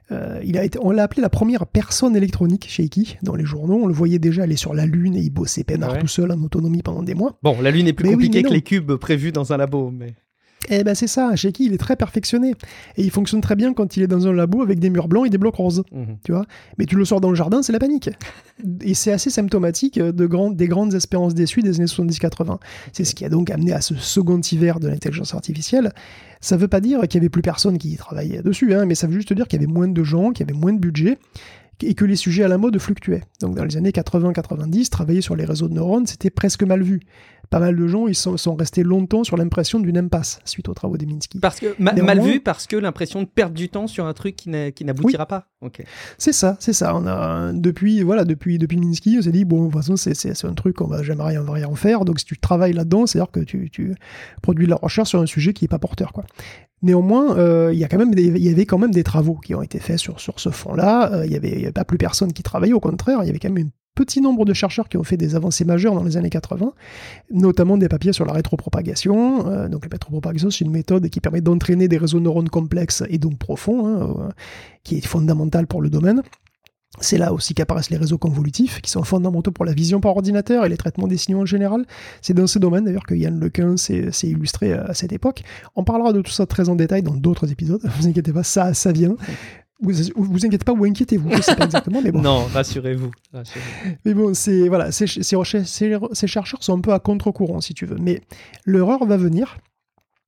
On l'a appelé la première personne électronique, Shaky, dans les journaux. On le voyait déjà aller sur la Lune, et il bossait peinard tout seul en autonomie pendant des mois. Bon, la Lune est plus compliquée que les cubes prévus dans un labo, mais... c'est ça, Shaky, il est très perfectionné. Et il fonctionne très bien quand il est dans un labo avec des murs blancs et des blocs roses. Tu vois. Mais tu le sors dans le jardin, c'est la panique. Et c'est assez symptomatique des grandes espérances déçues des années 70-80. C'est ce qui a donc amené à ce second hiver de l'intelligence artificielle. Ça ne veut pas dire qu'il n'y avait plus personne qui travaillait dessus, mais ça veut juste dire qu'il y avait moins de gens, qu'il y avait moins de budget, et que les sujets à la mode fluctuaient. Donc dans les années 80-90, travailler sur les réseaux de neurones, c'était presque mal vu. Pas mal de gens ils sont restés longtemps sur l'impression d'une impasse suite aux travaux des Minsky. Parce que mal vu, parce que l'impression de perdre du temps sur un truc qui n'aboutira pas. Okay. C'est ça. On a depuis Minsky, on s'est dit bon, de toute façon c'est un truc qu'on va jamais rien en faire. Donc si tu travailles là-dedans, c'est-à-dire que tu produis de la recherche sur un sujet qui est pas porteur, quoi. Néanmoins, il y avait quand même des travaux qui ont été faits sur ce fond-là. Il y avait pas plus personne qui travaillait, au contraire, il y avait quand même un petit nombre de chercheurs qui ont fait des avancées majeures dans les années 80, notamment des papiers sur la rétropropagation. Donc la rétropropagation, c'est une méthode qui permet d'entraîner des réseaux de neurones complexes et donc profonds, qui est fondamentale pour le domaine. C'est là aussi qu'apparaissent les réseaux convolutifs, qui sont fondamentaux pour la vision par ordinateur et les traitements des signaux en général. C'est dans ce domaine d'ailleurs que Yann Lequin s'est illustré à cette époque. On parlera de tout ça très en détail dans d'autres épisodes, ne vous inquiétez pas, ça vient. Vous inquiétez pas ou inquiétez-vous, je sais pas exactement, mais bon. Non, rassurez-vous. Mais bon, ces chercheurs sont un peu à contre-courant, si tu veux. Mais l'erreur va venir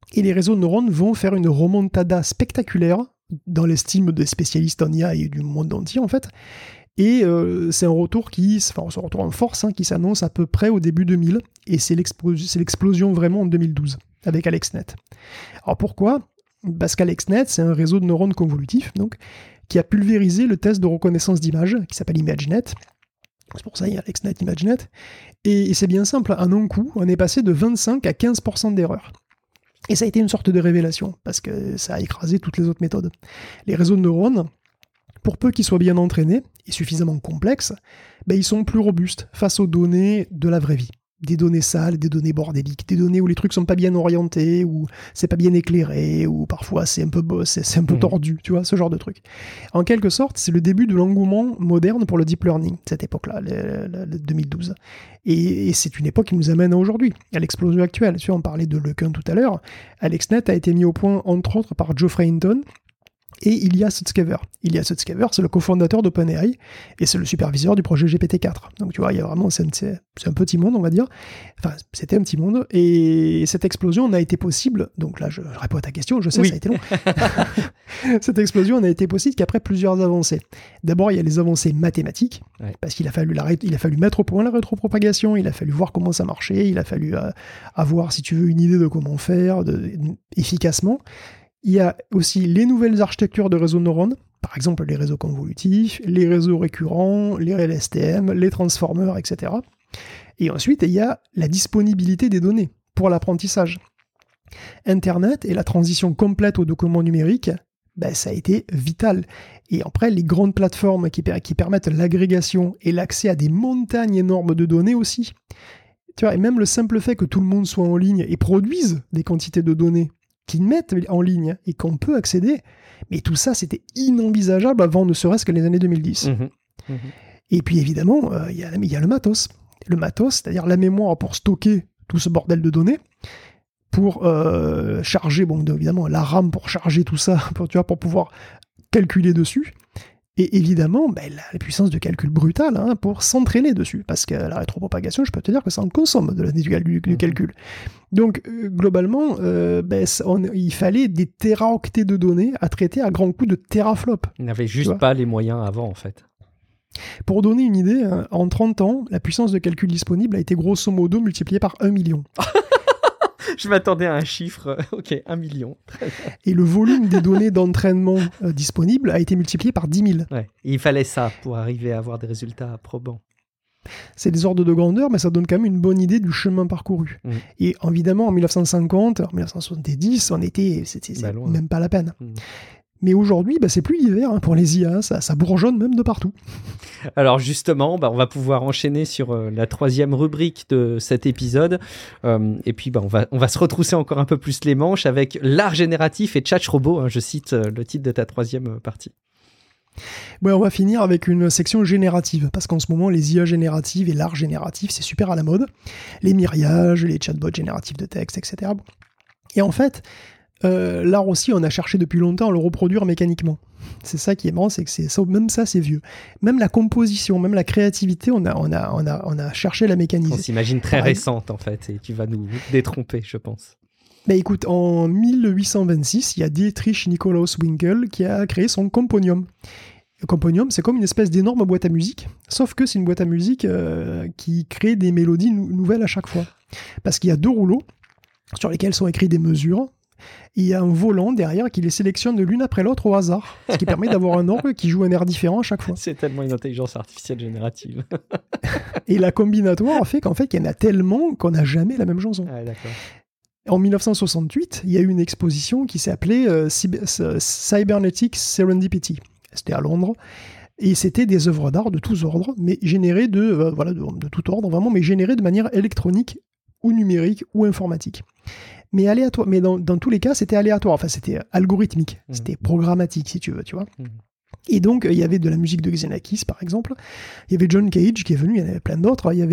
Et les réseaux de neurones vont faire une remontada spectaculaire dans l'estime des spécialistes en IA et du monde entier, en fait. Et c'est un retour ce retour en force qui s'annonce à peu près au début 2000, et c'est l'explosion vraiment en 2012, avec AlexNet. Alors pourquoi ? Parce qu'AlexNet, c'est un réseau de neurones convolutifs, donc, qui a pulvérisé le test de reconnaissance d'image, qui s'appelle ImageNet. C'est pour ça qu'il y a AlexNet, ImageNet. Et c'est bien simple, en un coup, on est passé de 25 à 15% d'erreurs. Et ça a été une sorte de révélation, parce que ça a écrasé toutes les autres méthodes. Les réseaux de neurones, pour peu qu'ils soient bien entraînés et suffisamment complexes, ils sont plus robustes face aux données de la vraie vie. Des données sales, des données bordéliques, des données où les trucs sont pas bien orientés, où c'est pas bien éclairé, où parfois c'est un peu tordu, tu vois, ce genre de truc. En quelque sorte, c'est le début de l'engouement moderne pour le deep learning, cette époque-là, le 2012. Et c'est une époque qui nous amène à aujourd'hui, à l'explosion actuelle. Tu vois, on parlait de Lequin tout à l'heure. AlexNet a été mis au point, entre autres, par Geoffrey Hinton et Ilya Sutskever. Ilya Sutskever, c'est le cofondateur d'OpenAI et c'est le superviseur du projet GPT-4. Donc tu vois, il y a vraiment, c'est un petit monde, on va dire. Enfin, c'était un petit monde. Et cette explosion n'a été possible, donc là je réponds à ta question, je sais, oui. Ça a été long. Cette explosion n'a été possible qu'après plusieurs avancées. D'abord, il y a les avancées mathématiques, parce qu'il a fallu mettre au point la rétropropagation, il a fallu voir comment ça marchait, il a fallu avoir, si tu veux, une idée de comment faire efficacement. Il y a aussi les nouvelles architectures de réseaux de neurones, par exemple les réseaux convolutifs, les réseaux récurrents, les LSTM, les transformers, etc. Et ensuite, il y a la disponibilité des données pour l'apprentissage. Internet et la transition complète aux documents numériques, ça a été vital. Et après, les grandes plateformes qui permettent l'agrégation et l'accès à des montagnes énormes de données aussi. Tu vois, et même le simple fait que tout le monde soit en ligne et produise des quantités de données qu'ils mettent en ligne et qu'on peut accéder, mais tout ça, c'était inenvisageable avant ne serait-ce que les années 2010. Et puis évidemment, il y a le matos. Le matos, c'est-à-dire la mémoire pour stocker tout ce bordel de données, pour charger, évidemment, la RAM pour charger tout ça, pour pouvoir calculer dessus, et évidemment, la puissance de calcul brutale pour s'entraîner dessus, parce que la rétropropagation, je peux te dire que ça en consomme du calcul. Donc, globalement, il fallait des téraoctets de données à traiter à grands coups de teraflops. Il n'avait juste pas les moyens avant, en fait. Pour donner une idée, en 30 ans, la puissance de calcul disponible a été grosso modo multipliée par 1 million. Je m'attendais à un chiffre. Ok, 1 million. Et le volume des données d'entraînement disponibles a été multiplié par 10 000. Ouais. Et il fallait ça pour arriver à avoir des résultats probants. C'est des ordres de grandeur, mais ça donne quand même une bonne idée du chemin parcouru. Et évidemment, en 1950, en 1970, c'était même pas la peine. Mais aujourd'hui, c'est plus l'hiver pour les IA, ça bourgeonne même de partout. Alors justement, on va pouvoir enchaîner sur la troisième rubrique de cet épisode. Et puis, on va se retrousser encore un peu plus les manches avec l'art génératif et ChatchRobot. Je cite le titre de ta troisième partie. Ouais, on va finir avec une section générative, parce qu'en ce moment, les IA génératives et l'art génératif, c'est super à la mode. Les myriages, les chatbots génératifs de texte, etc. Et en fait, l'art aussi, on a cherché depuis longtemps à le reproduire mécaniquement. C'est ça qui est marrant, c'est que même ça, c'est vieux. Même la composition, même la créativité, on a cherché à la mécaniser. On s'imagine très récente, en fait, et tu vas nous détromper, je pense. Écoute, en 1826, il y a Dietrich Nikolaus Winkel qui a créé son Componium. Le Componium, c'est comme une espèce d'énorme boîte à musique, sauf que c'est une boîte à musique qui crée des mélodies nouvelles à chaque fois. Parce qu'il y a 2 rouleaux sur lesquels sont écrites des mesures. Il y a un volant derrière qui les sélectionne l'une après l'autre au hasard, ce qui permet d'avoir un orgue qui joue un air différent à chaque fois. C'est tellement une intelligence artificielle générative. Et la combinatoire fait qu'en fait, il y en a tellement qu'on n'a jamais la même chanson. Ah, d'accord. En 1968, il y a eu une exposition qui s'est appelée Cybernetic Serendipity. C'était à Londres. Et c'était des œuvres d'art de tous ordres, mais générées de tout ordre, vraiment, mais générées de manière électronique ou numérique ou informatique. Mais aléatoire. Mais dans tous les cas, c'était aléatoire. Enfin, c'était algorithmique. C'était programmatique, si tu veux, tu vois. Et donc, il y avait de la musique de Xenakis, par exemple. Il y avait John Cage qui est venu. Il y en avait plein d'autres. Il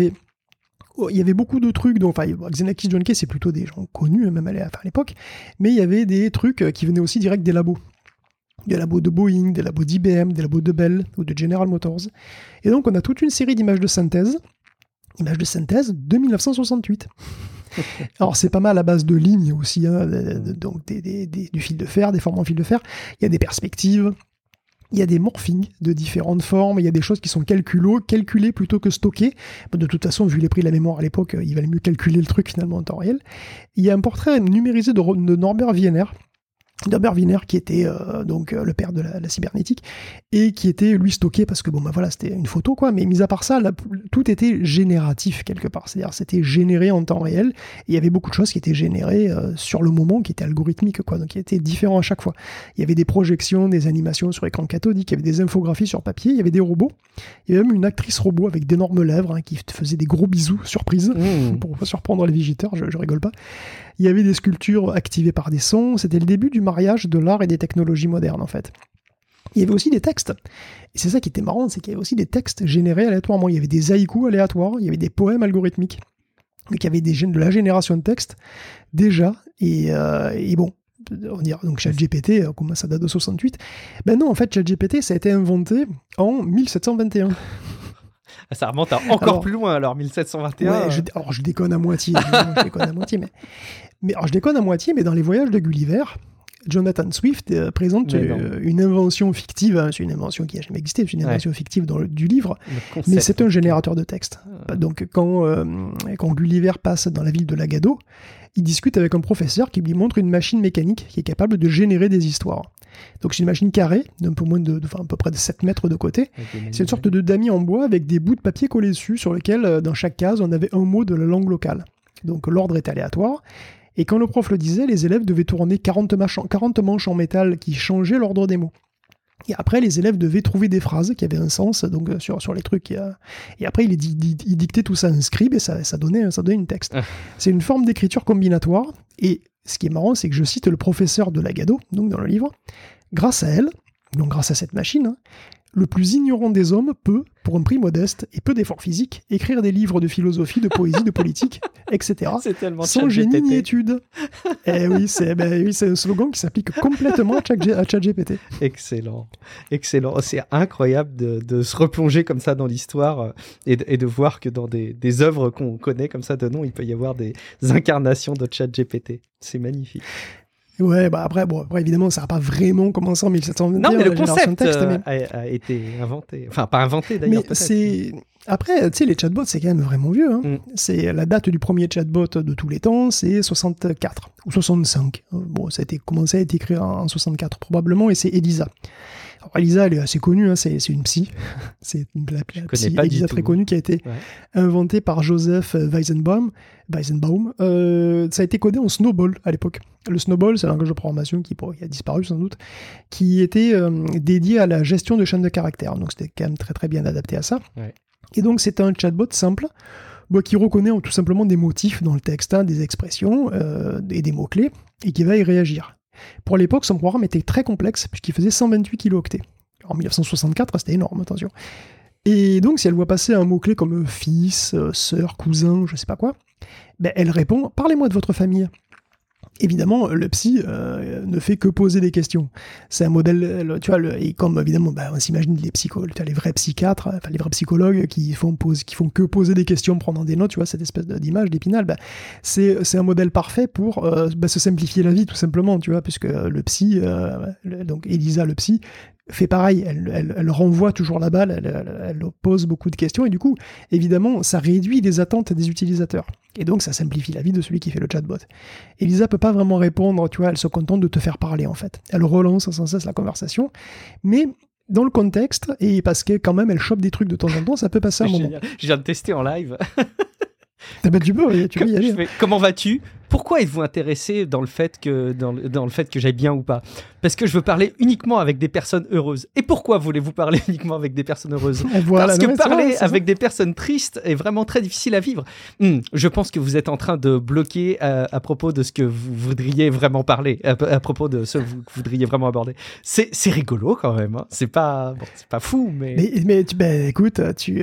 y avait beaucoup de trucs. Donc, Xenakis, John Cage, c'est plutôt des gens connus, même à l'époque. Mais il y avait des trucs qui venaient aussi direct des labos. Des labos de Boeing, des labos d'IBM, des labos de Bell ou de General Motors. Et donc, on a toute une série d'images de synthèse de 1968. Alors, c'est pas mal à base de lignes aussi, hein, donc du fil de fer, des formes en fil de fer. Il y a des perspectives. Il y a des morphings de différentes formes, il y a des choses qui sont calculées plutôt que stockées. De toute façon, vu les prix de la mémoire à l'époque, il valait mieux calculer le truc finalement en temps réel. Il y a un portrait numérisé de Norbert Wiener. Norbert Wiener qui était donc le père de la cybernétique et qui était lui stocké parce que bon bah voilà c'était une photo quoi, mais mis à part ça là, tout était génératif quelque part, c'est-à-dire c'était généré en temps réel et il y avait beaucoup de choses qui étaient générées sur le moment, qui étaient algorithmiques quoi, donc qui étaient différents à chaque fois. Il y avait des projections, des animations sur écran cathodique, il y avait des infographies sur papier, il y avait des robots, il y avait même une actrice robot avec d'énormes lèvres hein, qui faisait des gros bisous surprise pour surprendre les visiteurs, je rigole pas. Il y avait des sculptures activées par des sons. C'était le début du mariage de l'art et des technologies modernes, en fait. Il y avait aussi des textes. Et c'est ça qui était marrant, c'est qu'il y avait aussi des textes générés aléatoirement. Il y avait des haïkus aléatoires, il y avait des poèmes algorithmiques. Donc il y avait de la génération de textes, déjà. Et bon, on dirait donc ChatGPT, comment ça date de 68 ? Ben non, en fait, ChatGPT, ça a été inventé en 1721. Ça remonte encore plus loin, alors 1721. Ouais, je déconne à moitié. Je déconne à moitié, mais dans les voyages de Gulliver, Jonathan Swift présente une invention fictive. Hein, c'est une invention qui n'a jamais existé, c'est une invention fictive du livre, mais c'est un générateur de texte. Donc quand Gulliver passe dans la ville de Lagado, il discute avec un professeur qui lui montre une machine mécanique qui est capable de générer des histoires. Donc c'est une machine carrée, d'un peu moins à peu près de 7 mètres de côté. C'est une sorte de damier en bois avec des bouts de papier collés dessus, sur lesquels, dans chaque case, on avait un mot de la langue locale. Donc l'ordre est aléatoire. Et quand le prof le disait, les élèves devaient tourner 40 manches en métal qui changeaient l'ordre des mots. Et après, les élèves devaient trouver des phrases qui avaient un sens donc sur les trucs. Et après, il dictait tout ça à un scribe et ça donnait une texte. C'est une forme d'écriture combinatoire. Et ce qui est marrant, c'est que je cite le professeur de Lagado, donc dans le livre. Grâce à elle, donc grâce à cette machine, hein, le plus ignorant des hommes peut, pour un prix modeste et peu d'efforts physiques, écrire des livres de philosophie, de poésie, de politique, etc. C'est tellement sans génie ni étude. Eh oui, c'est un slogan qui s'applique complètement à ChatGPT. Excellent. C'est incroyable de se replonger comme ça dans l'histoire et de voir que dans des œuvres qu'on connaît comme ça de nom, il peut y avoir des incarnations de ChatGPT. C'est magnifique. Ouais, après, évidemment, ça n'a pas vraiment commencé en 1721. Non, mais le concept a été inventé. Enfin, pas inventé d'ailleurs, mais peut-être. Après, tu sais, les chatbots, c'est quand même vraiment vieux. Hein. C'est la date du premier chatbot de tous les temps, c'est 64 ou 65. Bon, ça a commencé à être écrit en 64 probablement, et c'est Elisa. Alors, Elisa, elle est assez connue, hein, c'est une psy. C'est la psy Elisa très connue qui a été inventée par Joseph Weizenbaum. Ça a été codé en Snowball à l'époque. Le Snowball, c'est un langage de programmation qui a disparu sans doute, qui était dédié à la gestion de chaînes de caractères. Donc c'était quand même très très bien adapté à ça. Ouais. Et donc c'est un chatbot simple qui reconnaît tout simplement des motifs dans le texte, hein, des expressions et des mots-clés, et qui va y réagir. Pour l'époque, son programme était très complexe, puisqu'il faisait 128 kilooctets. En 1964, c'était énorme, attention. Et donc, si elle voit passer un mot-clé comme fils, sœur, cousin, je sais pas quoi, elle répond « Parlez-moi de votre famille ». Évidemment, le psy ne fait que poser des questions. C'est un modèle, tu vois, et comme évidemment, on s'imagine les vrais psychiatres, enfin les vrais psychologues qui font que poser des questions, prendre des notes, tu vois, cette espèce d'image d'Épinal, c'est un modèle parfait pour se simplifier la vie, tout simplement, tu vois, puisque le psy, donc Elisa, le psy, fait pareil, elle renvoie toujours la balle, elle pose beaucoup de questions, et du coup, évidemment, ça réduit les attentes des utilisateurs. Et donc, ça simplifie la vie de celui qui fait le chatbot. Elisa peut pas vraiment répondre, tu vois, elle se contente de te faire parler, en fait. Elle relance sans cesse la conversation, mais dans le contexte, et parce que quand même, elle chope des trucs de temps en temps, ça peut passer un moment. Je viens de tester en live. Tu peux y aller. Comment vas-tu ? Pourquoi êtes-vous intéressé dans le fait que j'aille bien ou pas ? Parce que je veux parler uniquement avec des personnes heureuses. Et pourquoi voulez-vous parler uniquement avec des personnes heureuses ? Parce que parler avec des personnes tristes est vraiment très difficile à vivre. Je pense que vous êtes en train de bloquer à propos de ce que vous voudriez vraiment parler, à propos de ce que vous voudriez vraiment aborder. C'est rigolo quand même. Hein. C'est pas fou, mais écoute,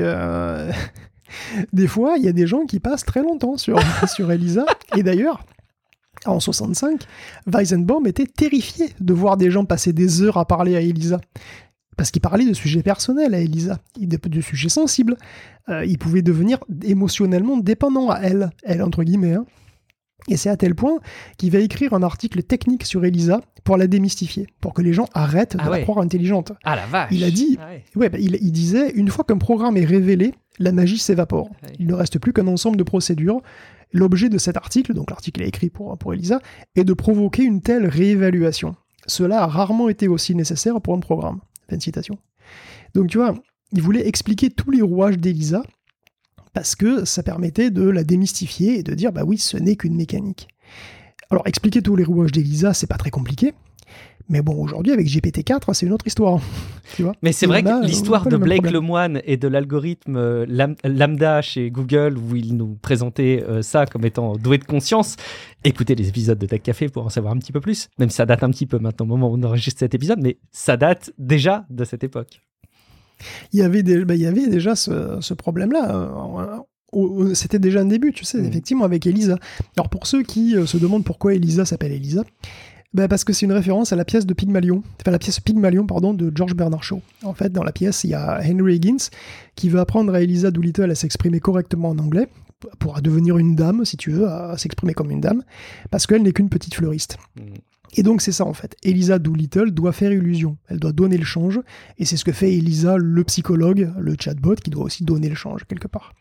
des fois, il y a des gens qui passent très longtemps sur Elisa. Et d'ailleurs, en 65, Weizenbaum était terrifié de voir des gens passer des heures à parler à Elisa. Parce qu'il parlait de sujets personnels à Elisa, de sujets sensibles. Il pouvait devenir émotionnellement dépendant à elle entre guillemets. Hein. Et c'est à tel point qu'il va écrire un article technique sur Elisa pour la démystifier, pour que les gens arrêtent de la croire intelligente. Ah la vache. Il a dit, il disait, une fois qu'un programme est révélé, la magie s'évapore. Il ne reste plus qu'un ensemble de procédures. L'objet de cet article, donc l'article est écrit pour Elisa, est de provoquer une telle réévaluation. Cela a rarement été aussi nécessaire pour un programme. Fin de citation. Donc tu vois, il voulait expliquer tous les rouages d'Elisa, parce que ça permettait de la démystifier et de dire, bah oui, ce n'est qu'une mécanique. Alors, expliquer tous les rouages d'Elisa, c'est pas très compliqué, mais bon, aujourd'hui, avec GPT-4, c'est une autre histoire. Tu vois, mais c'est vrai que l'histoire de Blake Lemoine et de l'algorithme Lambda chez Google, où il nous présentait ça comme étant doué de conscience, écoutez les épisodes de Tech Café pour en savoir un petit peu plus, même si ça date un petit peu maintenant, au moment où on enregistre cet épisode, mais ça date déjà de cette époque. Il y avait déjà ce problème-là. C'était déjà un début, tu sais, effectivement, avec Elisa. Alors, pour ceux qui se demandent pourquoi Elisa s'appelle Elisa, parce que c'est une référence à la pièce de Pygmalion, la pièce Pygmalion, de George Bernard Shaw. En fait, dans la pièce, il y a Henry Higgins qui veut apprendre à Elisa Doolittle à s'exprimer correctement en anglais, pour devenir une dame, si tu veux, à s'exprimer comme une dame, parce qu'elle n'est qu'une petite fleuriste. Et donc c'est ça en fait. Elisa Doolittle doit faire illusion. Elle doit donner le change. Et c'est ce que fait Elisa, le psychologue, le chatbot, qui doit aussi donner le change quelque part.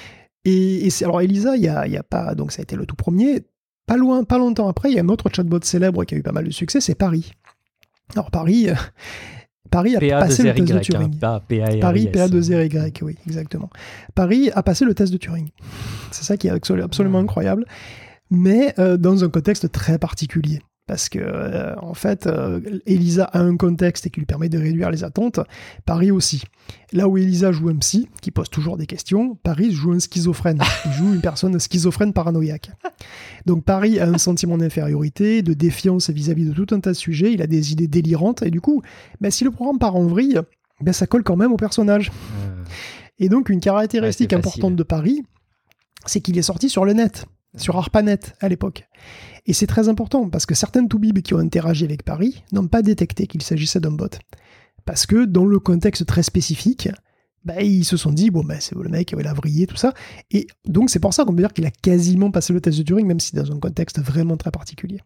Et alors Elisa, il y a pas, donc ça a été le tout premier. Pas longtemps après, il y a un autre chatbot célèbre qui a eu pas mal de succès, c'est Paris. Alors Paris a passé le test de Turing. Paris, PA2RY, oui, exactement. Paris a passé le test de Turing. C'est ça qui est absolument incroyable. Mais dans un contexte très particulier. Parce que, en fait, Elisa a un contexte et qui lui permet de réduire les attentes. Paris aussi. Là où Elisa joue un psy, qui pose toujours des questions, Paris joue un schizophrène. Il joue une personne schizophrène paranoïaque. Donc Paris a un sentiment d'infériorité, de défiance vis-à-vis de tout un tas de sujets. Il a des idées délirantes. Et du coup, si le programme part en vrille, ça colle quand même au personnage. Et donc, une caractéristique importante de Paris, c'est qu'il est sorti sur le net. Sur ARPANET à l'époque. Et c'est très important parce que certaines toubibs qui ont interagi avec Paris n'ont pas détecté qu'il s'agissait d'un bot. Parce que dans le contexte très spécifique, ils se sont dit, c'est le mec, il a vrillé, tout ça. Et donc c'est pour ça qu'on peut dire qu'il a quasiment passé le test de Turing, même si dans un contexte vraiment très particulier.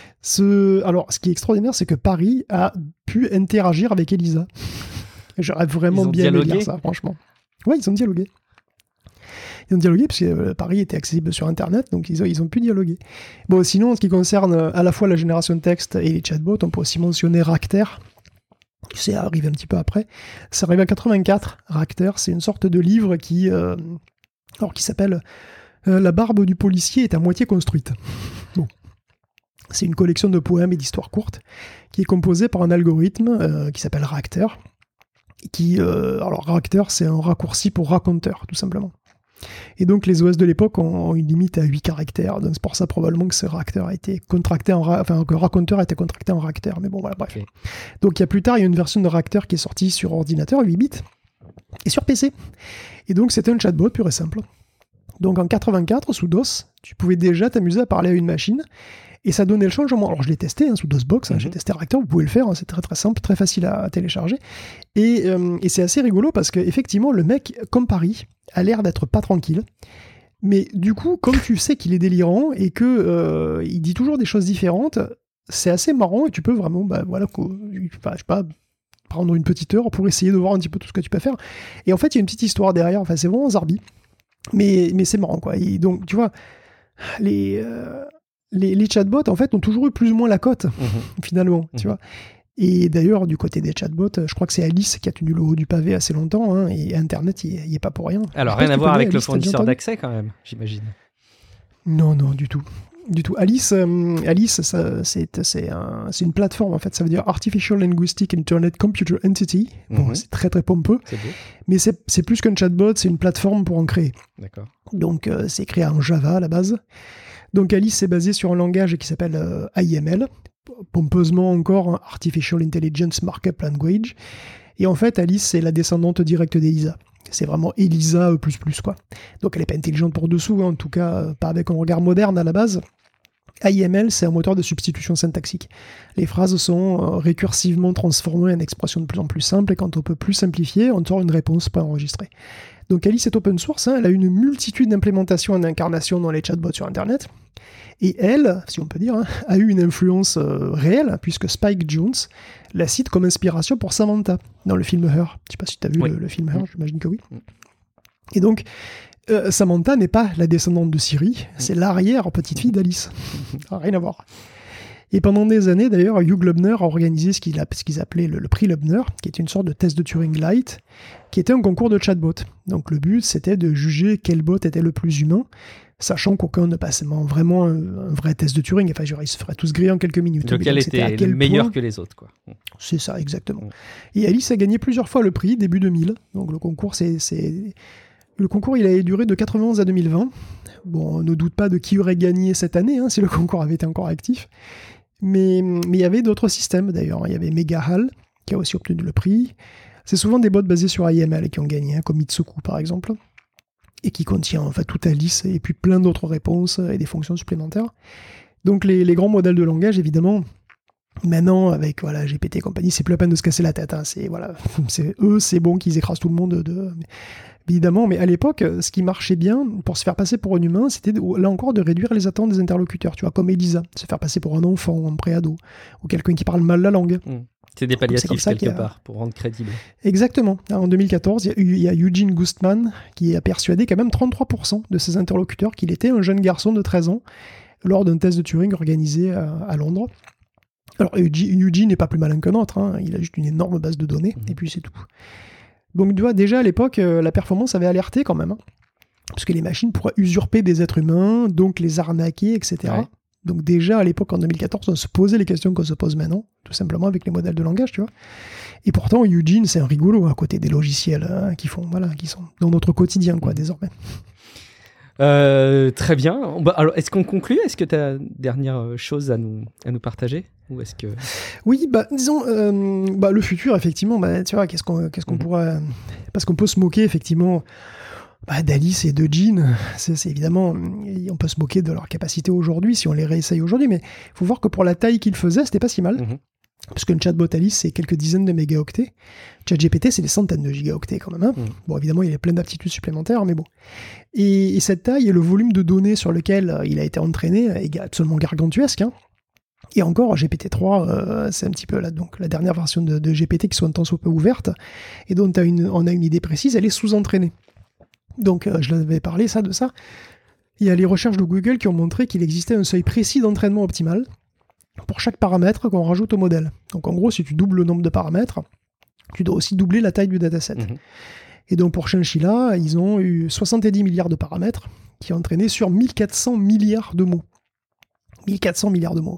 Alors, ce qui est extraordinaire, c'est que Paris a pu interagir avec Elisa. J'aurais vraiment bien aimé lire ça, franchement. Ouais, ils ont dialogué. Ils ont dialogué parce que Paris était accessible sur Internet, donc ils ont pu dialoguer. Bon, sinon, en ce qui concerne à la fois la génération de texte et les chatbots, on peut aussi mentionner Racter. C'est arrivé un petit peu après. Ça arrive en 84. Racter, c'est une sorte de livre qui s'appelle La barbe du policier est à moitié construite. Bon. C'est une collection de poèmes et d'histoires courtes qui est composée par un algorithme qui s'appelle Racter. Alors Racter, c'est un raccourci pour raconteur, tout simplement. Et donc les OS de l'époque ont une limite à 8 caractères, donc c'est pour ça probablement que ce Racter a été contracté que raconteur a été contracté en Racter, mais bon voilà, bref. Okay. Donc il y a une version de Racter qui est sortie sur ordinateur 8 bits et sur PC. Et donc c'était un chatbot pur et simple. Donc en 84, sous DOS, tu pouvais déjà t'amuser à parler à une machine et ça donnait le changement. Alors je l'ai testé sous DOSBox, j'ai testé Racter, vous pouvez le faire, c'est très très simple, très facile à télécharger. Et c'est assez rigolo parce qu'effectivement le mec, comme Paris, a l'air d'être pas tranquille. Mais du coup, comme tu sais qu'il est délirant et que il dit toujours des choses différentes, c'est assez marrant et tu peux vraiment, je sais pas, prendre une petite heure pour essayer de voir un petit peu tout ce que tu peux faire. Et en fait, il y a une petite histoire derrière, enfin c'est vraiment zarbi. Mais c'est marrant, quoi. Et donc, tu vois, les chatbots, en fait, ont toujours eu plus ou moins la cote, finalement, tu vois. Et d'ailleurs, du côté des chatbots, je crois que c'est Alice qui a tenu le haut du pavé assez longtemps, et Internet, il n'y est pas pour rien. Alors, rien à voir avec le fournisseur d'accès, quand même, j'imagine. Non, du tout. Du tout. Alice, c'est une plateforme, en fait. Ça veut dire Artificial Linguistic Internet Computer Entity. Bon, c'est très, très pompeux. C'est beau. Mais c'est plus qu'un chatbot, c'est une plateforme pour en créer. D'accord. Donc, c'est créé en Java, à la base. Donc, Alice est basée sur un langage qui s'appelle IML, pompeusement encore Artificial Intelligence Markup Language. Et en fait, Alice, c'est la descendante directe d'Elisa. C'est vraiment Elisa ++, quoi. Donc elle n'est pas intelligente pour dessous, hein, en tout cas pas avec un regard moderne à la base. AIML, c'est un moteur de substitution syntaxique. Les phrases sont récursivement transformées en expressions de plus en plus simples, et quand on peut plus simplifier, on sort une réponse préenregistrée. Donc Alice est open source, elle a une multitude d'implémentations et d'incarnations dans les chatbots sur Internet, et elle, si on peut dire, a eu une influence réelle, puisque Spike Jonze la cite comme inspiration pour Samantha, dans le film Her. Je ne sais pas si tu as vu le film Her, j'imagine que oui. Et donc, Samantha n'est pas la descendante de Siri, c'est l'arrière-petite-fille d'Alice. Ça n'a rien à voir. Et pendant des années, d'ailleurs, Hugh Loebner a organisé ce qu'ils appelaient le prix Loebner, qui était une sorte de test de Turing light, qui était un concours de chatbot. Donc le but, c'était de juger quel bot était le plus humain, sachant qu'aucun ne passait vraiment un vrai test de Turing. Enfin, ils se feraient tous griller en quelques minutes. Lequel était le meilleur que les autres, quoi. C'est ça, exactement. Et Alice a gagné plusieurs fois le prix, début 2000. Donc le concours, Le concours, il a duré de 91 à 2020. Bon, on ne doute pas de qui aurait gagné cette année, si le concours avait été encore actif. Mais il y avait d'autres systèmes, d'ailleurs. Il y avait Megahal, qui a aussi obtenu le prix. C'est souvent des bots basés sur AIML qui ont gagné, comme Mitsuku, par exemple, et qui contient toute Alice, et puis plein d'autres réponses et des fonctions supplémentaires. Donc les grands modèles de langage, évidemment, maintenant, avec GPT et compagnie, c'est plus la peine de se casser la tête. C'est bon qu'ils écrasent tout le monde évidemment, mais à l'époque, ce qui marchait bien pour se faire passer pour un humain, c'était là encore de réduire les attentes des interlocuteurs, tu vois, comme Elisa, se faire passer pour un enfant, un préado, ou quelqu'un qui parle mal la langue. C'est des palliatifs quelque part, pour rendre crédible. Exactement. En 2014, il y a Eugene Gustman qui a persuadé quand même 33% de ses interlocuteurs qu'il était un jeune garçon de 13 ans lors d'un test de Turing organisé à Londres. Alors, Eugene n'est pas plus malin qu'un autre, il a juste une énorme base de données, et puis c'est tout. Donc, tu vois, déjà à l'époque, la performance avait alerté quand même, parce que les machines pourraient usurper des êtres humains, donc les arnaquer, etc. Ouais. Donc déjà à l'époque, en 2014, on se posait les questions qu'on se pose maintenant, tout simplement avec les modèles de langage, tu vois. Et pourtant, Eugene, c'est un rigolo à côté des logiciels qui sont dans notre quotidien, quoi, désormais. Très bien. Alors, est-ce qu'on conclut ? Est-ce que tu as dernière chose à nous partager ? Ou est-ce que... Oui, disons, le futur, effectivement, tu vois, qu'est-ce qu'on pourrait... Parce qu'on peut se moquer, effectivement, d'Alice et de Jean. C'est évidemment... On peut se moquer de leur capacité aujourd'hui, si on les réessaye aujourd'hui, mais il faut voir que pour la taille qu'ils faisaient, c'était pas si mal. Parce qu'une chatbot Alice, c'est quelques dizaines de mégaoctets. ChatGPT, c'est des centaines de gigaoctets quand même. Bon, évidemment, il y a plein d'aptitudes supplémentaires, mais bon. Et cette taille et le volume de données sur lequel il a été entraîné est absolument gargantuesque. Et encore, GPT-3, c'est un petit peu la dernière version de GPT qui soit un tant soit peu ouverte, et dont on a une idée précise, elle est sous-entraînée. Donc, je l'avais parlé, de ça. Il y a les recherches de Google qui ont montré qu'il existait un seuil précis d'entraînement optimal pour chaque paramètre qu'on rajoute au modèle. Donc en gros, si tu doubles le nombre de paramètres, tu dois aussi doubler la taille du dataset. Et donc pour Chinchilla, ils ont eu 70 milliards de paramètres qui ont entraîné sur 1400 milliards de mots. 1400 milliards de mots,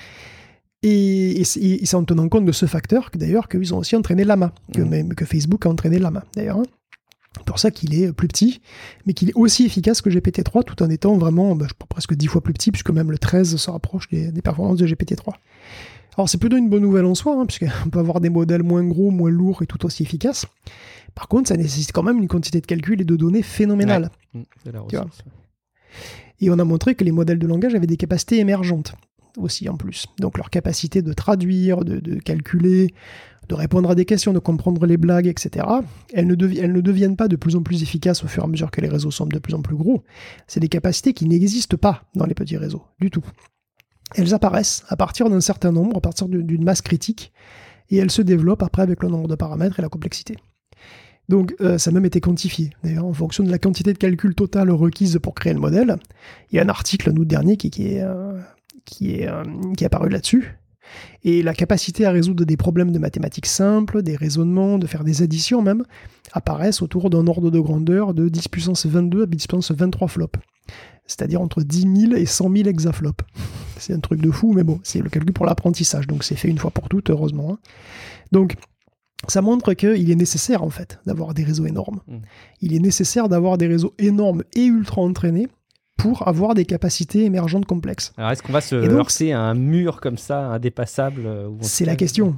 Et c'est en tenant compte de ce facteur d'ailleurs qu'ils ont aussi entraîné Llama, que Facebook a entraîné Llama d'ailleurs. C'est pour ça qu'il est plus petit, mais qu'il est aussi efficace que GPT-3, tout en étant vraiment presque 10 fois plus petit, puisque même le 13 se rapproche des performances de GPT-3. Alors c'est plutôt une bonne nouvelle en soi, puisqu'on peut avoir des modèles moins gros, moins lourds et tout aussi efficaces. Par contre, ça nécessite quand même une quantité de calcul et de données phénoménale. C'est la ressource. Et on a montré que les modèles de langage avaient des capacités émergentes aussi en plus. Donc leur capacité de traduire, de calculer, de répondre à des questions, de comprendre les blagues, etc. Elles ne deviennent pas de plus en plus efficaces au fur et à mesure que les réseaux sont de plus en plus gros. C'est des capacités qui n'existent pas dans les petits réseaux, du tout. Elles apparaissent à partir d'un certain nombre, à partir d'une masse critique, et elles se développent après avec le nombre de paramètres et la complexité. Donc ça a même été quantifié. D'ailleurs, en fonction de la quantité de calcul totale requise pour créer le modèle, il y a un article en août dernier qui est apparu là-dessus. Et la capacité à résoudre des problèmes de mathématiques simples, des raisonnements, de faire des additions même, apparaissent autour d'un ordre de grandeur de 10 puissance 22 à 10 puissance 23 flops. C'est-à-dire entre 10 000 et 100 000 hexaflops. C'est un truc de fou, mais bon, c'est le calcul pour l'apprentissage, donc c'est fait une fois pour toutes, heureusement. Donc, ça montre qu'il est nécessaire, en fait, d'avoir des réseaux énormes. Il est nécessaire d'avoir des réseaux énormes et ultra entraînés pour avoir des capacités émergentes complexes. Alors, est-ce qu'on va se heurter à un mur comme ça, indépassable C'est la question.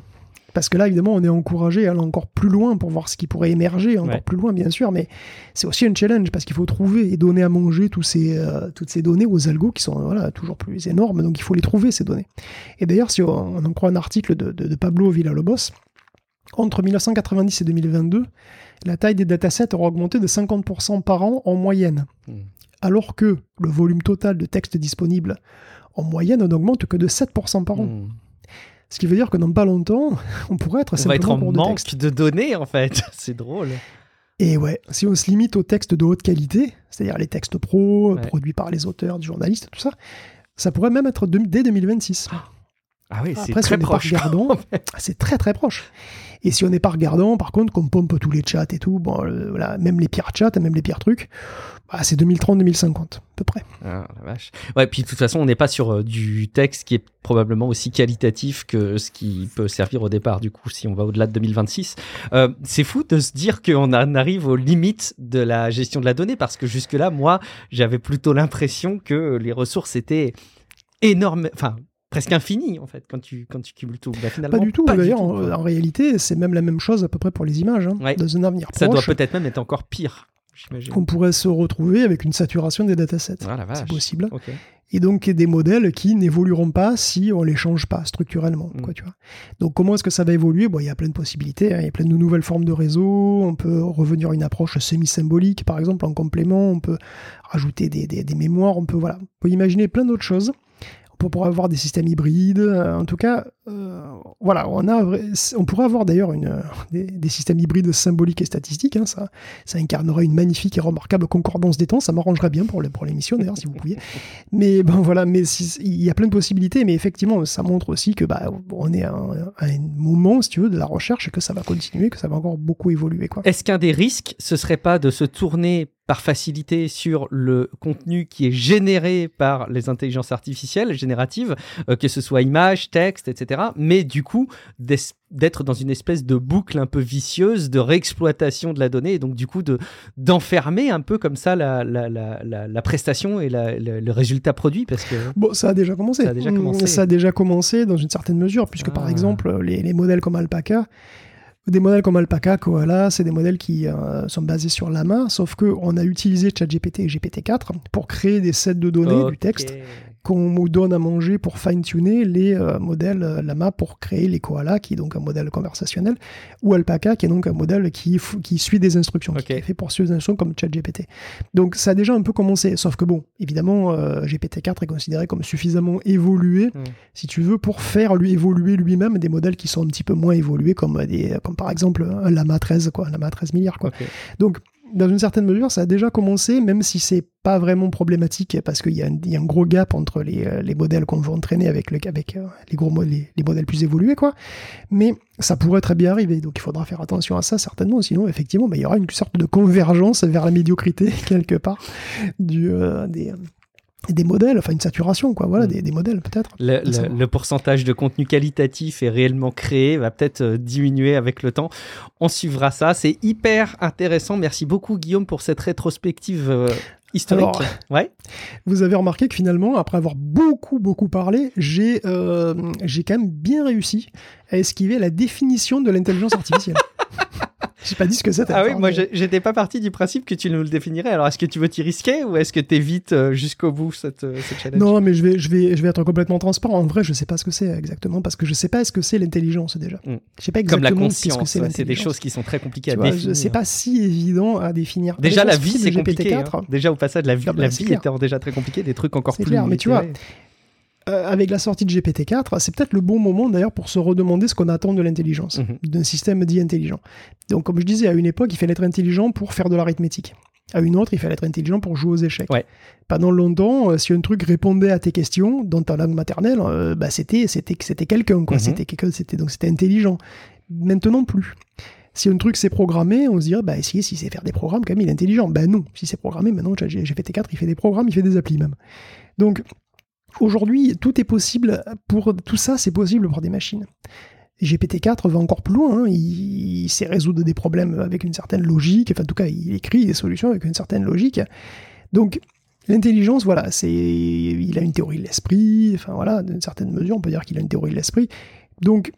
Parce que là, évidemment, on est encouragé à aller encore plus loin pour voir ce qui pourrait émerger, encore plus loin, bien sûr, mais c'est aussi un challenge parce qu'il faut trouver et donner à manger toutes ces données aux algos qui sont toujours plus énormes, donc il faut les trouver, ces données. Et d'ailleurs, si on en croit un article de Pablo Villalobos, entre 1990 et 2022, la taille des datasets aura augmenté de 50% par an en moyenne, alors que le volume total de texte disponible en moyenne n'augmente que de 7% par an. Ce qui veut dire que dans pas longtemps, on pourrait être simplement en manque de données, en fait. C'est drôle. Et ouais, si on se limite aux textes de haute qualité, c'est-à-dire les textes pro, produits par les auteurs, des journalistes, tout ça, ça pourrait même être dès 2026. Ah oui, c'est très proche. C'est très très proche. Et si on n'est pas regardant, par contre, qu'on pompe tous les chats et tout, même les pires chats, même les pires trucs, c'est 2030-2050, à peu près. Ah, la vache. Ouais, puis de toute façon, on n'est pas sur du texte qui est probablement aussi qualitatif que ce qui peut servir au départ, du coup, si on va au-delà de 2026. C'est fou de se dire qu'on en arrive aux limites de la gestion de la donnée, parce que jusque-là, moi, j'avais plutôt l'impression que les ressources étaient énormes, presque infini en fait quand tu cumules tout. Finalement, pas du tout. D'ailleurs, en réalité, c'est même la même chose à peu près pour les images. Dans un avenir ça proche, doit peut-être même être encore pire, j'imagine. On pourrait se retrouver avec une saturation des datasets. C'est possible. Okay. Et donc des modèles qui n'évolueront pas si on les change pas structurellement. Tu vois. Donc comment est-ce que ça va évoluer ? Il y a plein de possibilités. Il y a plein de nouvelles formes de réseaux. On peut revenir à une approche semi-symbolique, par exemple, en complément. On peut rajouter des mémoires. On peut imaginer plein d'autres choses. On pourrait avoir des systèmes hybrides, en tout cas, on pourrait avoir d'ailleurs des systèmes hybrides symboliques et statistiques, ça incarnerait une magnifique et remarquable concordance des temps, ça m'arrangerait bien pour l'émission d'ailleurs, si vous pouviez. Mais il y a plein de possibilités, mais effectivement, ça montre aussi que on est à un moment, si tu veux, de la recherche et que ça va continuer, que ça va encore beaucoup évoluer. Est-ce qu'un des risques, ce serait pas de se tourner par facilité sur le contenu qui est généré par les intelligences artificielles génératives, que ce soit images, texte, etc. Mais du coup, d'être dans une espèce de boucle un peu vicieuse de réexploitation de la donnée et donc du coup d'enfermer un peu comme ça la prestation et le résultat produit parce que... Bon, ça a déjà commencé. Ça a déjà commencé dans une certaine mesure, puisque par exemple, les modèles comme Alpaca, Koala, c'est des modèles qui sont basés sur Llama, sauf qu'on a utilisé ChatGPT et GPT-4 pour créer des sets de données du texte qu'on nous donne à manger pour fine-tuner les modèles Llama pour créer les Koala, qui est donc un modèle conversationnel, ou Alpaca, qui est donc un modèle qui suit des instructions, qui est fait pour suivre des instructions comme ChatGPT. Donc ça a déjà un peu commencé, sauf que évidemment, GPT-4 est considéré comme suffisamment évolué, si tu veux, pour faire évoluer lui-même des modèles qui sont un petit peu moins évolués, comme par exemple un Llama 13, Llama 13 milliards. Donc, dans une certaine mesure, ça a déjà commencé, même si c'est pas vraiment problématique, parce qu'il y a un gros gap entre les modèles qu'on veut entraîner avec les modèles plus évolués, Mais ça pourrait très bien arriver, donc il faudra faire attention à ça, certainement, sinon, effectivement, il y aura une sorte de convergence vers la médiocrité, quelque part, des modèles, une saturation, des modèles, peut-être. Le pourcentage de contenu qualitatif et réellement créé va peut-être diminuer avec le temps. On suivra ça. C'est hyper intéressant. Merci beaucoup, Guillaume, pour cette rétrospective historique. Alors, vous avez remarqué que finalement, après avoir beaucoup parlé, j'ai quand même bien réussi à esquiver la définition de l'intelligence artificielle. J'ai pas dit ce que c'était. Ah oui, moi j'étais pas parti du principe que tu nous le définirais. Alors est-ce que tu veux t'y risquer ou est-ce que t'évites jusqu'au bout cette challenge ? Non, mais je vais être complètement transparent. En vrai, je sais pas ce que c'est exactement parce que je sais pas ce que c'est l'intelligence déjà. Je sais pas exactement comme la conscience, ce que c'est l'intelligence. C'est des choses qui sont très compliquées à définir. C'est pas si évident à définir. Déjà la vie c'est compliqué. Déjà au passage la vie étant déjà très compliquée, des trucs encore plus. C'est clair, mais tu vois. Avec la sortie de GPT-4, c'est peut-être le bon moment d'ailleurs pour se redemander ce qu'on attend de l'intelligence, d'un système dit intelligent. Donc comme je disais, à une époque, il fallait être intelligent pour faire de l'arithmétique. À une autre, il fallait être intelligent pour jouer aux échecs. Pendant longtemps, si un truc répondait à tes questions dans ta langue maternelle, c'était quelqu'un, donc c'était intelligent. Maintenant, plus. Si un truc s'est programmé, on se dirait, si c'est faire des programmes, quand même, il est intelligent. Non, si c'est programmé, maintenant, GPT-4, il fait des programmes, il fait des applis même. Donc, aujourd'hui, tout est possible tout ça, c'est possible pour des machines. GPT-4 va encore plus loin, il sait résoudre des problèmes avec une certaine logique, en tout cas, il écrit des solutions avec une certaine logique. Donc, l'intelligence, il a une théorie de l'esprit, d'une certaine mesure, on peut dire qu'il a une théorie de l'esprit. Donc,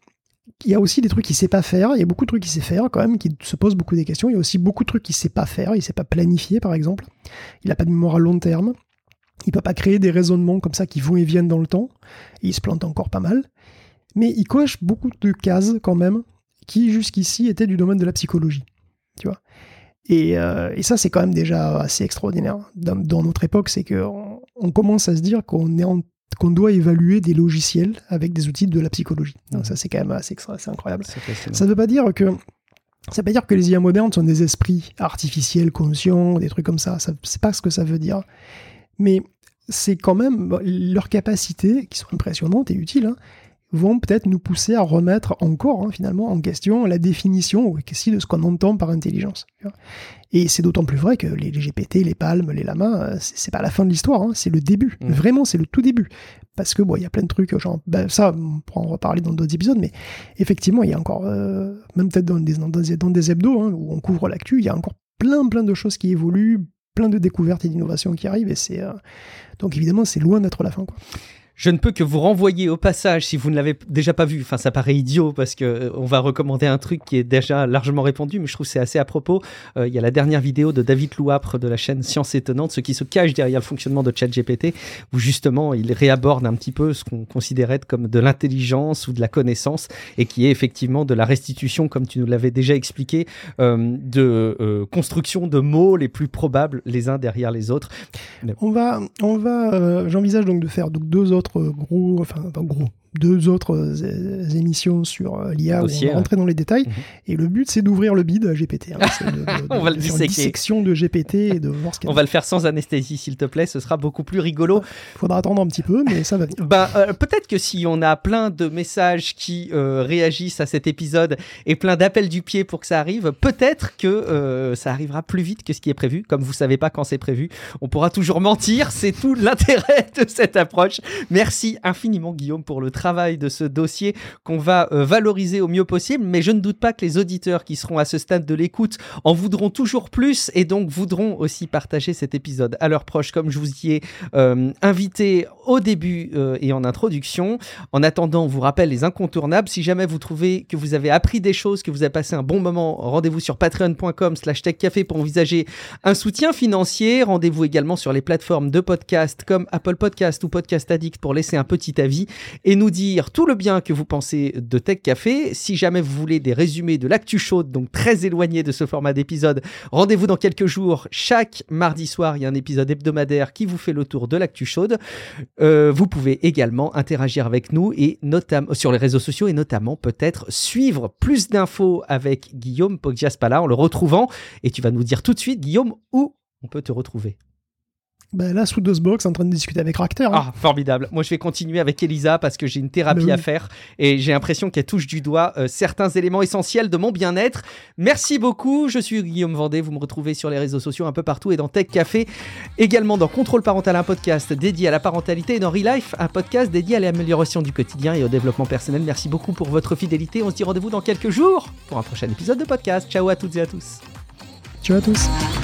il y a aussi des trucs qu'il sait pas faire. Il y a beaucoup de trucs qu'il sait faire quand même, qui se posent beaucoup des questions. Il y a aussi beaucoup de trucs qu'il sait pas faire. Il sait pas planifier, par exemple. Il a pas de mémoire à long terme. Il peut pas créer des raisonnements comme ça qui vont et viennent dans le temps. Et il se plante encore pas mal. Mais il coche beaucoup de cases quand même, qui jusqu'ici étaient du domaine de la psychologie. Tu vois. Et ça, c'est quand même déjà assez extraordinaire. Dans notre époque, c'est qu'on commence à se dire qu'on doit évaluer des logiciels avec des outils de la psychologie. Donc ça, c'est quand même assez incroyable. Ça ne veut pas dire que les IA modernes sont des esprits artificiels, conscients, des trucs comme ça. C'est pas ce que ça veut dire. Mais c'est quand même leurs capacités, qui sont impressionnantes et utiles, hein, vont peut-être nous pousser à remettre encore, finalement, en question la définition aussi de ce qu'on entend par intelligence. Et c'est d'autant plus vrai que les GPT, les Palm, les Llama, c'est pas la fin de l'histoire, hein, c'est le début. Vraiment, c'est le tout début. Parce que, il y a plein de trucs, genre, ça, on pourra en reparler dans d'autres épisodes, mais effectivement, il y a encore, même peut-être dans des hebdos, hein, où on couvre l'actu, il y a encore plein de choses qui évoluent, plein de découvertes et d'innovations qui arrivent, et c'est... donc évidemment, c'est loin d'être la fin, quoi. Je ne peux que vous renvoyer au passage, si vous ne l'avez déjà pas vu, enfin ça paraît idiot parce qu'on va recommander un truc qui est déjà largement répandu, mais je trouve que c'est assez à propos. Il y a la dernière vidéo de David Louapre de la chaîne Science Étonnante, ce qui se cache derrière le fonctionnement de ChatGPT, où justement il réaborde un petit peu ce qu'on considérait comme de l'intelligence ou de la connaissance, et qui est effectivement de la restitution, comme tu nous l'avais déjà expliqué, de construction de mots les plus probables les uns derrière les autres. J'envisage donc de faire deux autres deux autres émissions sur l'IA où on va rentrer dans les détails. Et le but, c'est d'ouvrir le bide à GPT. Hein. On va le faire une dissection de GPT et de voir ce qu'il y a. On va le faire sans anesthésie, s'il te plaît. Ce sera beaucoup plus rigolo. Il faudra attendre un petit peu, mais ça va venir. Peut-être que si on a plein de messages qui réagissent à cet épisode et plein d'appels du pied pour que ça arrive, peut-être que ça arrivera plus vite que ce qui est prévu. Comme vous ne savez pas quand c'est prévu, on pourra toujours mentir. C'est tout l'intérêt de cette approche. Merci infiniment, Guillaume, pour le travail de ce dossier qu'on va valoriser au mieux possible, mais je ne doute pas que les auditeurs qui seront à ce stade de l'écoute en voudront toujours plus et donc voudront aussi partager cet épisode à leurs proches, comme je vous y ai invité au début et en introduction. En attendant, on vous rappelle les incontournables. Si jamais vous trouvez que vous avez appris des choses, que vous avez passé un bon moment, rendez-vous sur patreon.com/techcafé pour envisager un soutien financier. Rendez-vous également sur les plateformes de podcast comme Apple Podcast ou Podcast Addict pour laisser un petit avis et nous dire tout le bien que vous pensez de Tech Café. Si jamais vous voulez des résumés de l'actu chaude, donc très éloigné de ce format d'épisode, rendez-vous dans quelques jours. Chaque mardi soir, il y a un épisode hebdomadaire qui vous fait le tour de l'actu chaude. Vous pouvez également interagir avec nous et notamment sur les réseaux sociaux et notamment peut-être suivre plus d'infos avec Guillaume Poggiaspala en le retrouvant. Et tu vas nous dire tout de suite, Guillaume, où on peut te retrouver. Là, sous DOSBox, en train de discuter avec Racter. Ah, formidable. Moi, je vais continuer avec Elisa parce que j'ai une thérapie à faire et j'ai l'impression qu'elle touche du doigt certains éléments essentiels de mon bien-être. Merci beaucoup. Je suis Guillaume Vendée. Vous me retrouvez sur les réseaux sociaux un peu partout et dans Tech Café. Également dans Contrôle Parental, un podcast dédié à la parentalité, et dans Relife, un podcast dédié à l'amélioration du quotidien et au développement personnel. Merci beaucoup pour votre fidélité. On se dit rendez-vous dans quelques jours pour un prochain épisode de podcast. Ciao à toutes et à tous. Ciao à tous.